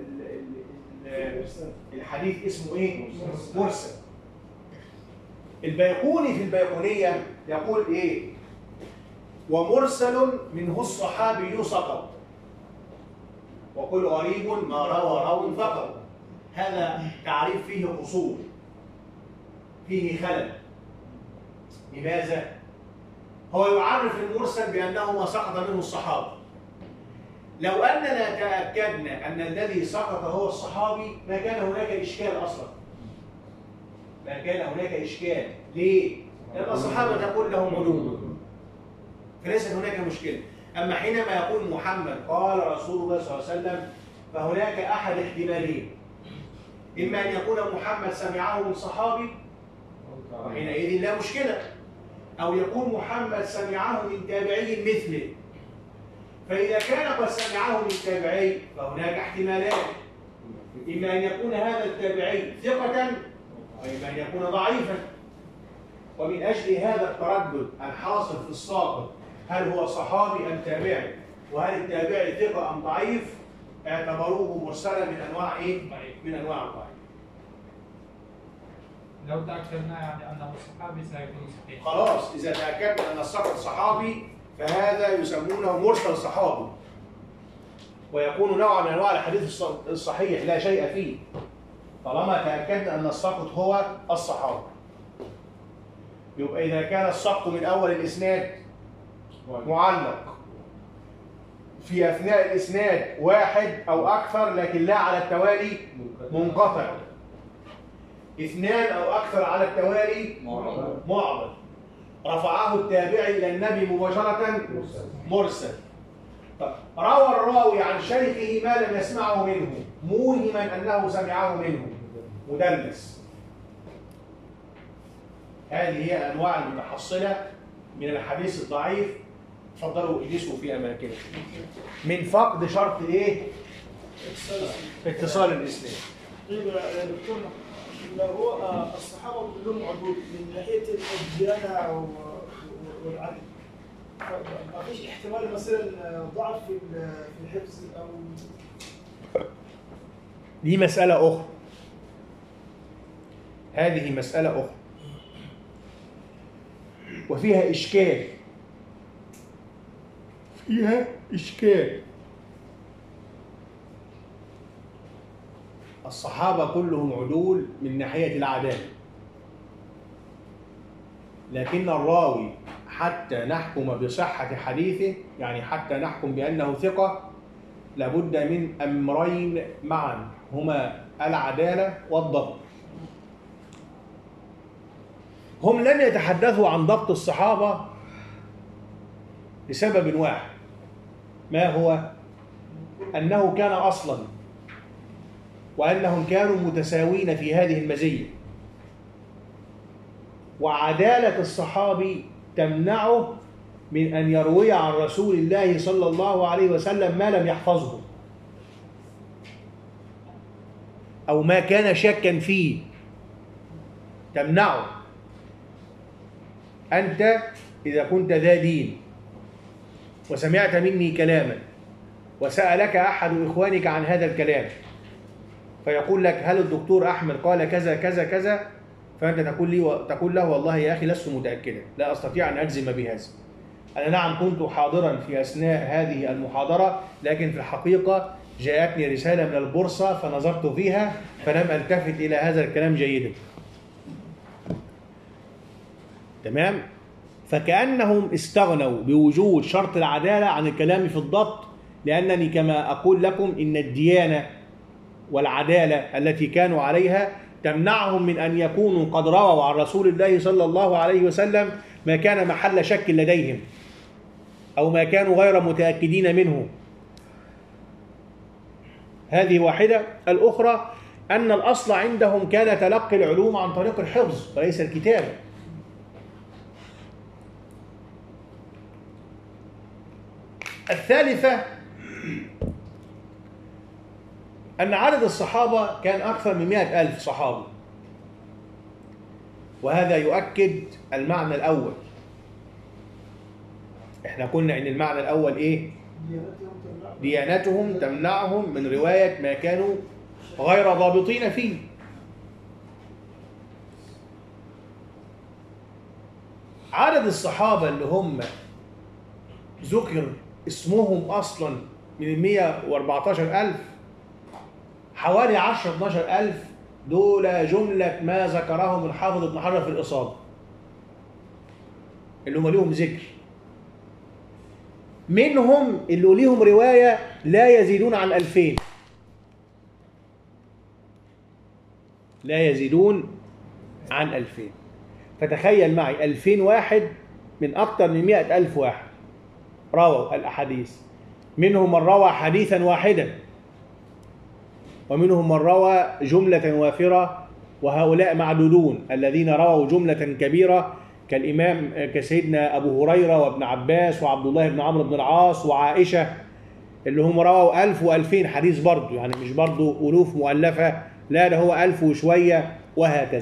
الحديث اسمه إيه؟ مرسل. البيقوني في البيقونية يقول إيه؟ ومرسل منه الصحابي سقط، وكل غريب ما روى راو فقط. هذا تعريف فيه قصور، فيه خلل. لماذا؟ هو يعرف المرسل بأنه ما سقط منه الصحابي. لو أننا تأكدنا أن الذي سقط هو الصحابي ما كان هناك إشكال أصلا. ما كان هناك إشكال. ليه؟ لأن الصحابة تقول لهم علوم، فليست هناك مشكلة. أما حينما يقول محمد قال رسول الله صلى الله عليه وسلم فهناك أحد احتمالين: إما أن يكون محمد سمعه من صحابي وحينئذ لا مشكلة، أو يكون محمد سمعه من تابعي مثله. فإذا كان قد سمعه من تابعي فهناك احتمالات: إما أن يكون هذا التابعي ثقة، وإما أن يكون ضعيفا. ومن أجل هذا التردد الحاصل في الساقط، هل هو صحابي أم تابعي؟ وهل التابعي ثقة أم ضعيف؟ اعتبروه مرسلا من أنواع إيه؟ من أنواع الضعيف. لو تأكدنا يعني أنه صحابي سيكون صحيح. خلاص، إذا تأكدنا أن السقط صحابي فهذا يسمونه مرسل صحابي، ويكون نوع من أنواع الحديث الصحيح لا شيء فيه طالما تأكدنا أن السقط هو الصحابي. يبقى إذا كان السقط من أول الإسناد معلق، في أثناء الإسناد واحد أو أكثر لكن لا على التوالي منقطع، اثنان أو أكثر على التوالي معضل. رفعه التابعي إلى النبي مباشرة مرسل. طب روى الراوي عن شيخه ما لم يسمعه منه موهما أنه سمعه منه مدلس. هذه هي الأنواع المتحصلة من الحديث الضعيف. تفضلوا اجلسوا في أماكنكم. من فقد شرط إيه؟ اتصال الإسلام. طيب يا دكتور، لو هو الصحابة كلهم عدول من ناحية الديانة والعدل، ما فيش احتمال مثلا ضعف في الحفظ أو دي مسألة أخرى. هذه مسألة أخرى وفيها إشكال. فيها إشكال. الصحابة كلهم عدول من ناحية العدالة، لكن الراوي حتى نحكم بصحة حديثه، يعني حتى نحكم بأنه ثقة، لابد من أمرين معا، هما العدالة والضبط. هم لم يتحدثوا عن ضبط الصحابة لسبب واحد، ما هو؟ أنه كان أصلا، وأنهم كانوا متساوين في هذه المزية، وعدالة الصحابي تمنعه من أن يروي عن رسول الله صلى الله عليه وسلم ما لم يحفظه أو ما كان شكا فيه، تمنعه. أنت إذا كنت ذا دين وسمعت مني كلاما وسألك أحد إخوانك عن هذا الكلام فيقول لك هل الدكتور أحمد قال كذا كذا كذا، فأنت تقول له والله يا أخي لست متأكدا، لا أستطيع أن أجزم بهذا. أنا نعم كنت حاضرا في أثناء هذه المحاضرة، لكن في الحقيقة جاءتني رسالة من البورصة فنظرت فيها فلم ألتفت إلى هذا الكلام جيدا. تمام؟ فكأنهم استغنوا بوجود شرط العدالة عن الكلام في الضبط، لأنني كما أقول لكم إن الديانة والعدالة التي كانوا عليها تمنعهم من أن يكونوا قد رووا عن رسول الله صلى الله عليه وسلم ما كان محل شك لديهم أو ما كانوا غير متأكدين منه. هذه واحدة. الأخرى أن الأصل عندهم كان تلقي العلوم عن طريق الحفظ وليس الكتابة. الثالثة أن عدد الصحابة كان أكثر من 100,000 صحابي، وهذا يؤكد المعنى الأول. احنا قلنا إن المعنى الأول إيه؟ ديانتهم تمنعهم من رواية ما كانوا غير ضابطين فيه. عدد الصحابة اللي هم ذكر اسمهم أصلا من 114,000 حوالي 10-12,000 دول جملة ما ذكرهم الحافظ ابن حجر في الإصابة، اللي هم ليهم ذكر. منهم اللي ليهم رواية لا يزيدون عن 2000، لا يزيدون عن 2000. فتخيل معي 2000 واحد من أكثر من 100,000 واحد رووا الأحاديث، منهم من روى حديثا واحدا ومنهم من روى جملة وافرة، وهؤلاء معدودون الذين رووا جملة كبيرة كالإمام كسيدنا أبو هريرة وابن عباس وعبد الله بن عمرو بن العاص وعائشة، اللي هم رووا 1000 و2000 حديث برضه، يعني مش برضه ألوف مؤلفة، لا ده هو 1000 وشوية، وهكذا.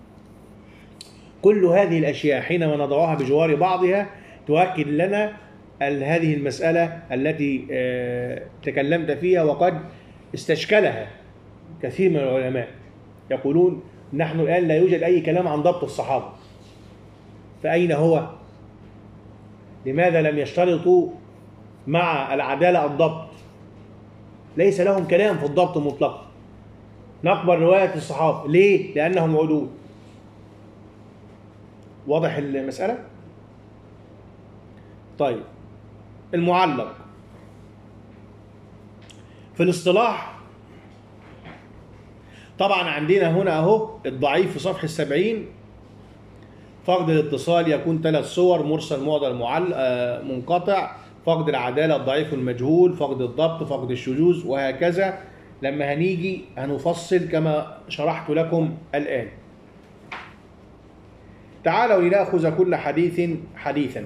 كل هذه الأشياء حينما نضعها بجوار بعضها تؤكد لنا هذه المسألة التي تكلمت فيها وقد استشكلها كثير من العلماء. يقولون نحن الآن لا يوجد أي كلام عن ضبط الصحابة، فأين هو؟ لماذا لم يشترطوا مع العدالة الضبط؟ ليس لهم كلام في الضبط مطلقا. نقبل رواية الصحابة ليه؟ لأنهم عدول. واضح المسألة؟ طيب، المعلق في الاصطلاح طبعا عندنا هنا اهو الضعيف في صفحة 70. فقد الاتصال يكون 3 صور: مرسل، معضل، منقطع. فقد العدالة الضعيف المجهول. فقد الضبط. فقد الشذوذ، وهكذا. لما هنيجي هنفصل كما شرحت لكم الآن. تعالوا لنأخذ كل حديث حديثا.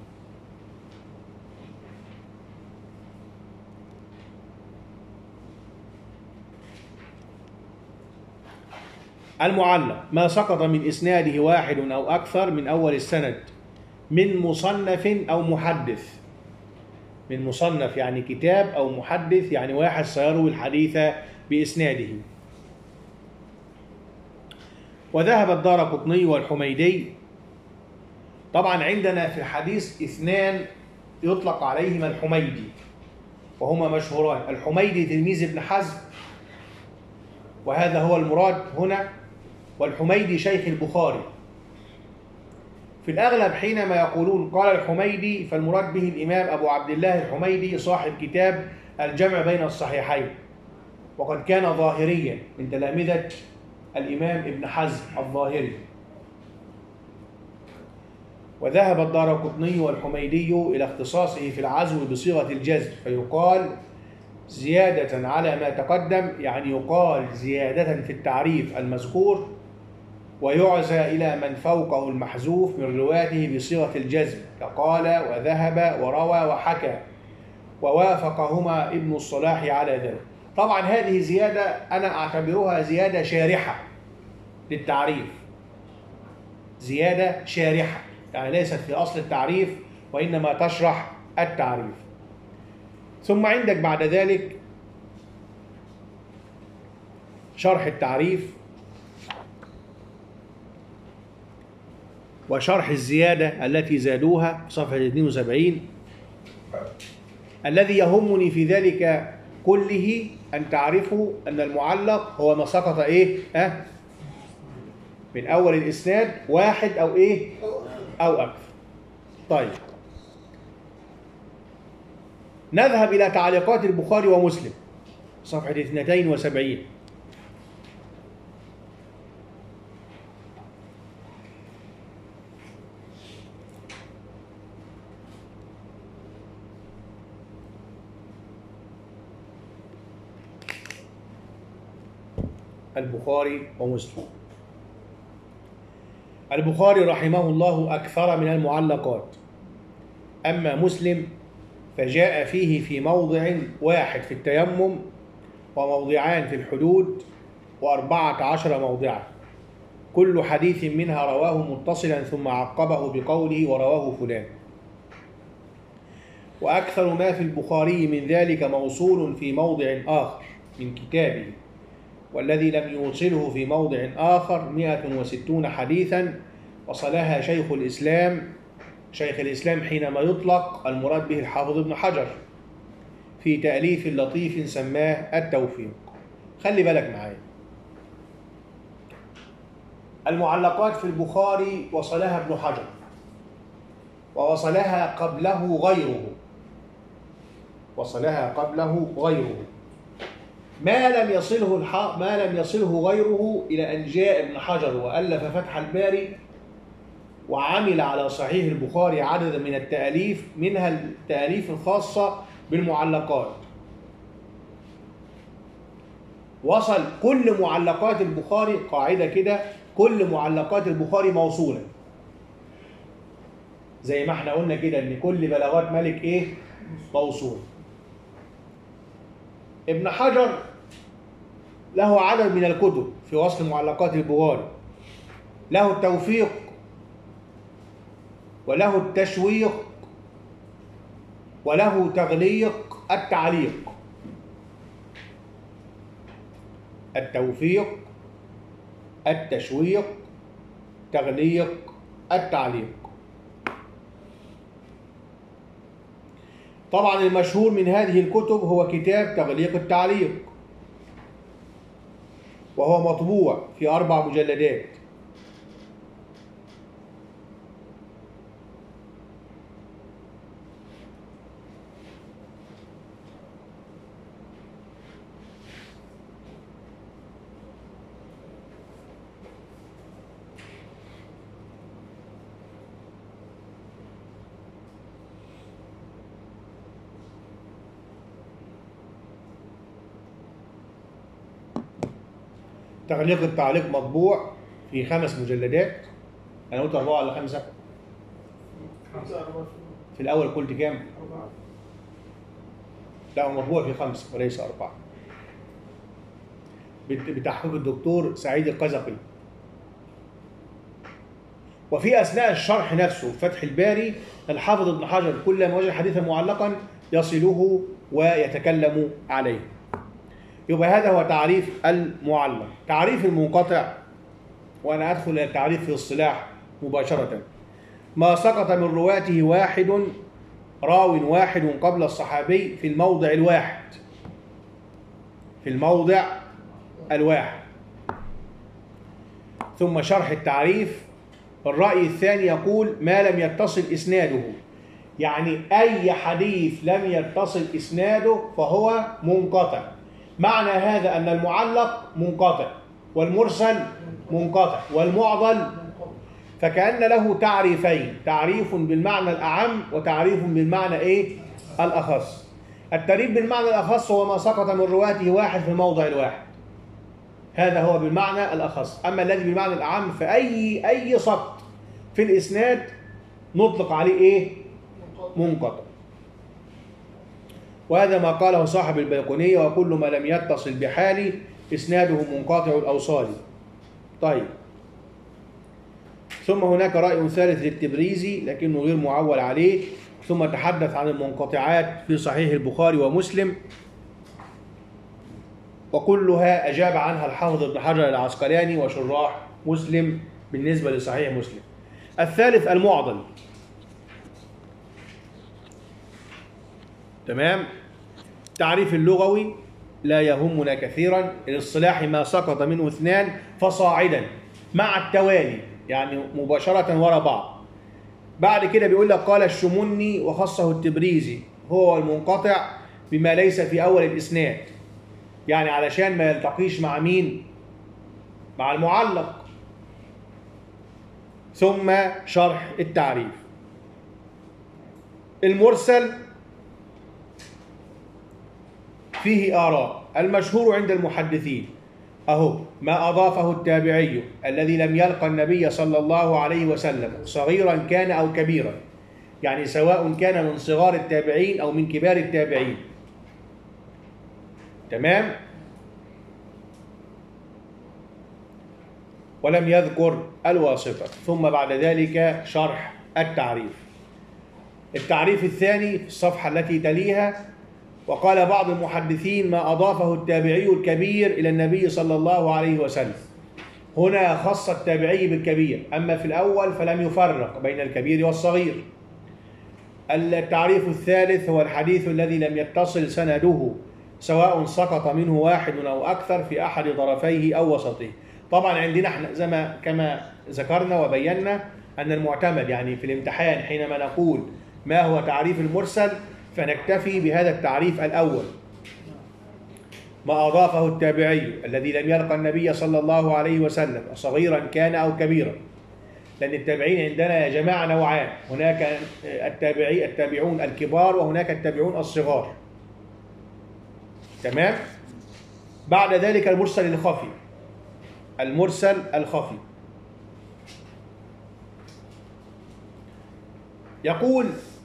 المعلق: ما سقط من إسناده واحد أو أكثر من أول السند من مصنف أو محدث. من مصنف يعني كتاب، أو محدث يعني واحد سيروي الحديث بإسناده. وذهب الدارقطني والحميدي. طبعا عندنا في الحديث 2 يطلق عليهما الحميدي وهما مشهوران. الحميدي تلميذ ابن حزم، وهذا هو المراد هنا، والحميدي شيخ البخاري. في الأغلب حينما يقولون قال الحميدي فالمراد به الإمام أبو عبد الله الحميدي صاحب كتاب الجمع بين الصحيحين، وقد كان ظاهريا من تلامذة الإمام ابن حزم الظاهري. وذهب الدارقطني والحميدي إلى اختصاصه في العزو بصيغة الجزم، فيقال زيادة على ما تقدم، يعني يقال زيادة في التعريف المذكور، ويعزى إلى من فوقه المحذوف من رواته بصيغة الجزم، كقال وذهب وروى وحكى، ووافقهما ابن الصلاح على ذلك. طبعا هذه زيادة أنا أعتبرها زيادة شارحة للتعريف، زيادة شارحة، يعني ليست في أصل التعريف وإنما تشرح التعريف. ثم عندك بعد ذلك شرح التعريف وشرح الزيادة التي زادوها في صفحة 72. الذي يهمني في ذلك كله أن تعرفوا أن المعلق هو ما سقط من أول الإسناد واحد أو أو أكثر. طيب، نذهب إلى تعليقات البخاري ومسلم صفحة 72. البخاري ومسلم. البخاري رحمه الله أكثر من المعلقات، أما مسلم فجاء فيه في موضع واحد في التيمم، وموضعان في الحدود، و14 موضعا، كل حديث منها رواه متصلا ثم عقبه بقوله ورواه فلان. وأكثر ما في البخاري من ذلك موصول في موضع آخر من كتابه، والذي لم يوصله في موضع آخر 160 حديثا، وصلها شيخ الإسلام حينما يطلق المراد به الحافظ ابن حجر في تأليف لطيف سماه التوفيق. خلي بالك معايا، المعلقات في البخاري وصلها ابن حجر، ووصلها قبله غيره، ما لم يصله غيره إلى أن جاء ابن حجر وألف فتح الباري وعمل على صحيح البخاري عددا من التأليف، منها التأليف الخاصة بالمعلقات. وصل كل معلقات البخاري، قاعدة كده، كل معلقات البخاري موصولة، زي ما احنا قلنا كده ان كل بلاغات مالك موصول. ابن حجر له عدد من الكتب في وصف معلقات البخاري، له التوفيق، وله التشويق، وله تغليق التعليق. التوفيق، التشويق، تغليق التعليق. طبعا المشهور من هذه الكتب هو كتاب تغليق التعليق، وهو مطبوع في 4 مجلدات. تغليق التعليق مطبوع في 5 مجلدات. أنا قلت 4 ولا 5؟ 5 4 في الأول قلت كام؟ 4. لا، هو مطبوع في 5 وليس 4. بتحقيق الدكتور سعيد القزقي. وفي أثناء الشرح نفسه فتح الباري الحافظ ابن حجر كلما وجد حديثا معلقا يصله ويتكلم عليه. يبقى هذا هو تعريف المعلق. تعريف المنقطع، وأنا أدخل إلى التعريف في الاصطلاح مباشرة: ما سقط من رواته واحد، راو واحد قبل الصحابي في الموضع الواحد. في الموضع الواحد. ثم شرح التعريف. الرأي الثاني يقول: ما لم يتصل إسناده، يعني أي حديث لم يتصل إسناده فهو منقطع. معنى هذا أن المعلق منقطع، والمرسل منقطع، والمعضل، فكأن له تعريفين: تعريف بالمعنى الأعم وتعريف بالمعنى الأخص. التعريف بالمعنى الأخص هو ما سقط من رواته واحد في الموضع الواحد، هذا هو بالمعنى الأخص. أما الذي بالمعنى الأعم فأي سقط في الإسناد نطلق عليه منقطع. وهذا ما قاله صاحب البيقونية: وكل ما لم يتصل بحال إسناده منقطع الأوصال. طيب، ثم هناك رأي ثالث للتبريزي لكنه غير معول عليه، ثم تحدث عن المنقطعات في صحيح البخاري ومسلم، وكلها أجاب عنها الحافظ ابن حجر العسقلاني وشراح مسلم بالنسبة لصحيح مسلم. الثالث المعضل. تمام. التعريف اللغوي لا يهمنا كثيرا. الاصطلاحي: ما سقط منه 2 فصاعدا مع التوالي، يعني مباشرة وراء بعض. بعد كده بيقول لك: قال الشمني وخصه التبريزي هو المنقطع بما ليس في أول الإسناد، يعني علشان ما يلتقيش مع مين؟ مع المعلق. ثم شرح التعريف. المرسل فيه آراء. المشهور عند المحدثين أهو: ما أضافه التابعي الذي لم يلقى النبي صلى الله عليه وسلم صغيرا كان أو كبيرا، يعني سواء كان من صغار التابعين أو من كبار التابعين. تمام. ولم يذكر الواسطة. ثم بعد ذلك شرح التعريف. التعريف الثاني في الصفحة التي تليها: وقال بعض المحدثين: ما أضافه التابعي الكبير إلى النبي صلى الله عليه وسلم. هنا خص التابعي بالكبير، أما في الأول فلم يفرق بين الكبير والصغير. التعريف الثالث هو الحديث الذي لم يتصل سنده، سواء سقط منه واحد أو أكثر في أحد طرفيه أو وسطه. طبعا عندنا احنا كما ذكرنا وبينا أن المعتمد يعني في الامتحان حينما نقول ما هو تعريف المرسل فنكتفي بهذا التعريف الأول: ما أضافه التابعي الذي لم يلقى النبي صلى الله عليه وسلم صغيرا كان أو كبيرا. لأن التابعين عندنا يا جماعة نوعان: هناك التابعون الكبار وهناك التابعون الصغار. تمام. بعد ذلك المرسل الخفي. المرسل الخفي يقول: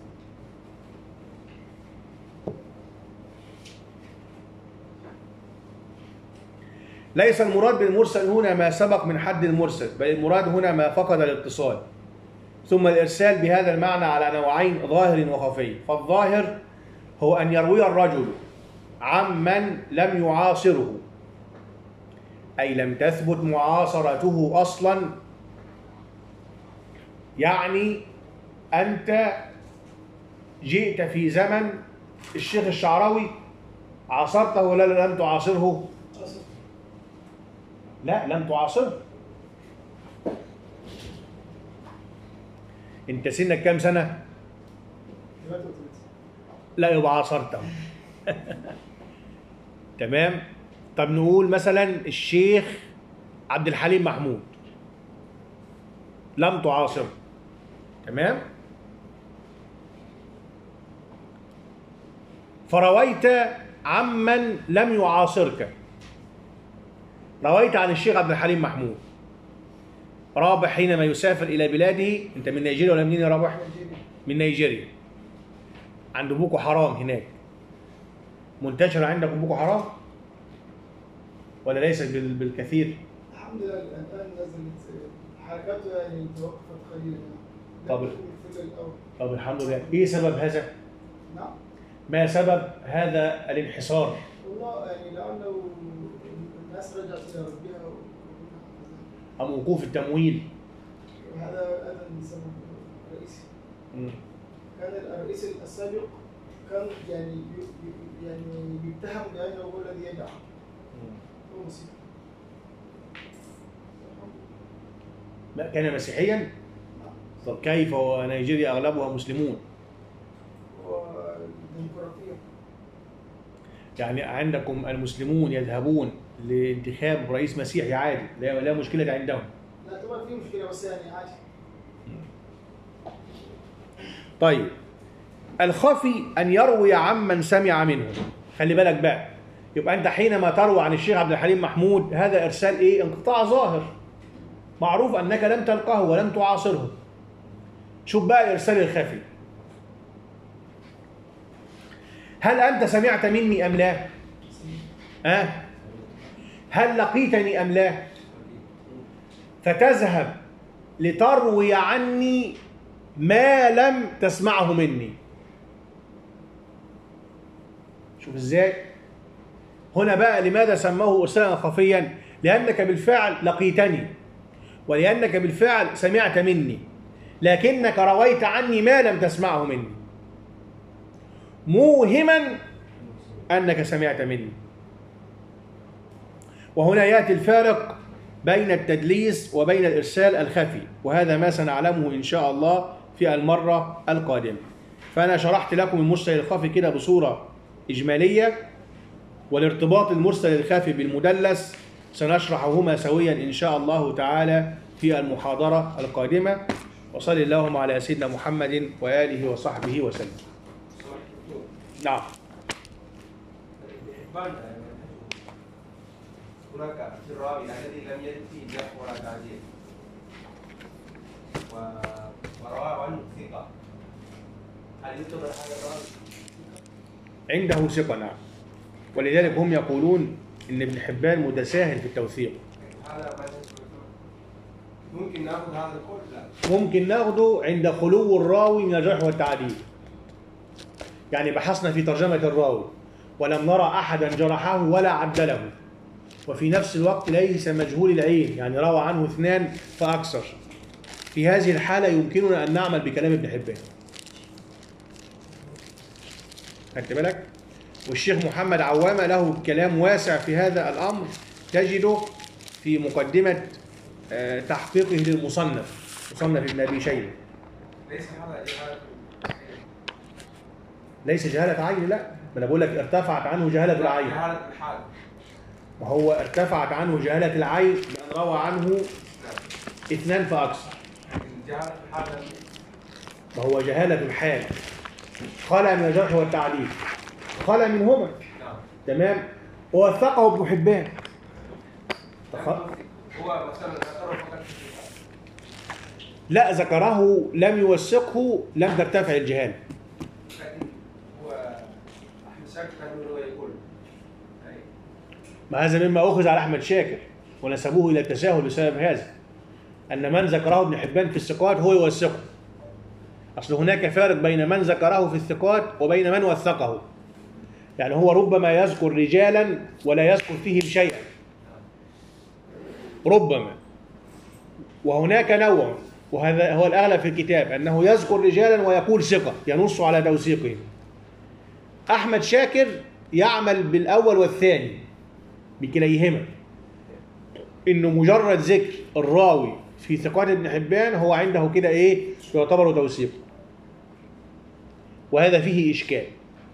ليس المراد بالمرسل هنا ما سبق من حد المرسل، بل المراد هنا ما فقد الاتصال. ثم الإرسال بهذا المعنى على نوعين: ظاهر وخفي. فالظاهر هو أن يروي الرجل عمن لم يعاصره، أي لم تثبت معاصرته أصلا. يعني أنت جئت في زمن الشيخ الشعراوي، عاصرته ولا لم تعاصره؟ لا، لم تعاصره. انت سنك كام سنة؟ 33. لا، يبقى عاصرته. تمام. طب نقول مثلا الشيخ عبد الحليم محمود، لم تعاصره. تمام. فرويت عمن لم يعاصرك، رويت عن الشيخ عبد الحليم محمود. رابح حينما يسافر إلى بلاده، أنت من نيجيريا ولا منين يا رابح؟ من نيجيريا. عند بوكو حرام هناك. منتشرة عندكم بوكو حرام؟ ولا ليست بالكثير؟ الحمد لله الان نزلت حركاته يعني توقفت قليلا. طب مثل الاول. طب الحمد لله. إيه سبب هذا؟ نعم. ما سبب هذا الانحصار؟ والله يعني لانه الناس رجعت الى ربها أم وقوف التمويل؟ وهذا السبب الرئيسي. كان الرئيس السابق كان يعني يتهم بانه هو الذي يدعم. هو مسيحي. لا كان مسيحيا؟ طب كيف ونيجيريا أغلبها مسلمون؟ والديمقراطية. يعني عندكم المسلمون يذهبون لانتخاب رئيس مسيحي عادي، لا مشكلة عندهم. لا طبعا في مشكلة بس يعني عادي. طيب الخفي أن يروي عمن سمع منه. خلي بالك بقى، يبقى أنت حينما تروي عن الشيخ عبد الحليم محمود هذا إرسال إيه؟ انقطاع ظاهر. معروف أنك لم تلقه ولم تعاصره. شوف بقى الإرسال الخفي. هل أنت سمعت مني أم لا؟ هل لقيتني أم لا؟ فتذهب لتروي عني ما لم تسمعه مني. شوف ازاي؟ هنا بقى لماذا سموه إرسالا خفيا؟ لأنك بالفعل لقيتني، ولأنك بالفعل سمعت مني، لكنك رويت عني ما لم تسمعه مني، موهما أنك سمعت مني. وهنا يأتي الفارق بين التدليس وبين الإرسال الخفي، وهذا ما سنعلمه إن شاء الله في المرة القادمة. فأنا شرحت لكم المرسل الخفي كده بصورة إجمالية، والارتباط المرسل الخفي بالمدلس سنشرحهما سويا إن شاء الله تعالى في المحاضرة القادمة. وصلى اللهم على سيدنا محمد وآله وصحبه وسلم. نعم. هناك في الراوي الذي لم يجد فيه جرح ولا تعديل ورواه عنه ثقة، هل يعتبر هذا الراوي؟ عنده ثقة نعم، ولذلك هم يقولون إن ابن حبان متساهل في التوثيق. هذا ممكن ناخذ هذا القول؟ لا. ممكن ناخده عند خلو الراوي من الجرح والتعديل. يعني بحثنا في ترجمة الراوي ولم نرى أحدا جرحه ولا عدله، وفي نفس الوقت ليس مجهول العين، يعني روى عنه 2 فأكثر. في هذه الحالة يمكننا أن نعمل بكلام ابن حبان. خدت بالك؟ والشيخ محمد عوامة له كلام واسع في هذا الأمر، تجده في مقدمة تحقيقه للمصنف، مصنف ابن أبي شيبة. ليس هذا جهالة، ليس جهالة عين، لا، ما أنا بقول لك ارتفعت عنه جهالة العين. جهالة الحال. وهو ارتفعت عنه جهالة العين بأن روى عنه 2 فأكثر. جهالة الحال ما هو جهالة الحال خلى من الجرح والتعديل، خلى منهما. نعم. تمام. ووثقه ابن حبان. هو مثلا ذكره فقط في الكتاب. لا، ذكره لم يوثقه، لم ترتفع الجهالة. لكن هو أحمد شاكر كان يقول ما هذا مما أخذ على أحمد شاكر ونسبوه إلى التساهل بسبب هذا، أن من ذكره ابن حبان في الثقات هو يوثقه. أصل هناك فارق بين من ذكره في الثقات وبين من وثقه. يعني هو ربما يذكر رجالا ولا يذكر فيهم شيئا، ربما. وهناك نوع، وهذا هو الأغلب في الكتاب، أنه يذكر رجالا ويقول ثقة ينص على توثيقهم. أحمد شاكر يعمل بالأول والثاني، بكليهما، إنه مجرد ذكر الراوي في ثقات ابن حبان هو عنده كده إيه يعتبر توثيق، وهذا فيه إشكال.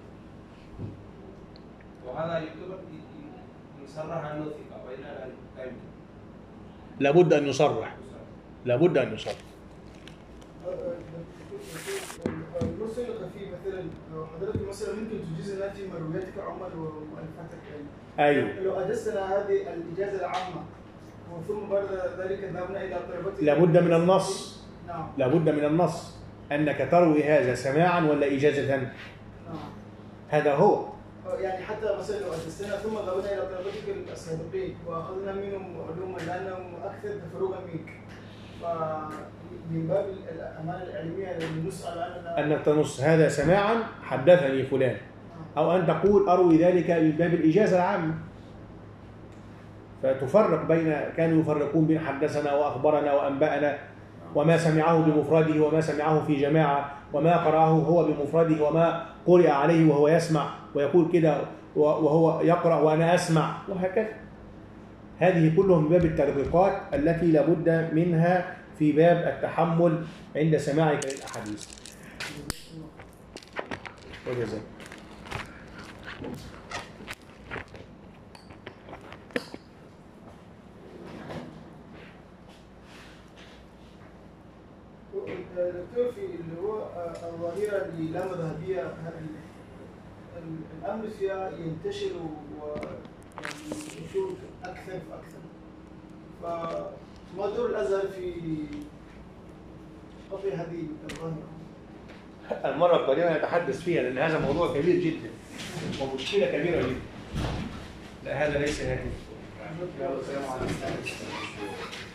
وهذا يعتبر يصرح عنه ثقة وإلا لا يمكن. لابد أن يصرح، لابد أن يصرح. المرسل الخفي مثلا حضرتك مثلا ممكن تجيزنا في مروياتك عمر ومؤلفاتك ايوه. لو اجزتنا هذه الاجازه العامه وثم بعد ذلك ذهبنا الى طلبه لابد من النص. نعم. لابد من النص انك تروي هذا سماعا ولا اجازه. نعم. هذا هو. يعني حتى مثلا لو اجزتنا ثم ذهبنا الى طلبتك السابقين واخذنا منهم علوما لانهم اكثر تفرغا منك، فمن باب الامانه العلميه نسال عنها انك تنص هذا سماعا حدثني فلان، او ان تقول اروي ذلك من باب الاجازه العامه. فتفرق بين، كانوا يفرقون بين حدثنا واخبرنا وانبانا، وما سمعه بمفرده وما سمعه في جماعه، وما قرأه هو بمفرده وما قرئ عليه وهو يسمع ويقول كده وهو يقرأ وأنا أسمع، وهكذا. هذه كلها من باب التدقيقات التي لابد منها في باب التحمل عند سماعك للأحاديث. وجزاك. دكتور، في اللي هو الظاهره اللي لا مذهبيه الامر فيها ينتشر وينشر اكثر فاكثر، فما دور الازهر في قطع هذه الظاهره؟ المرة القادمة نتحدث فيها، لأن هذا موضوع كبير جدا ومشكلة كبيرة جدا. لا هذا ليس هذه.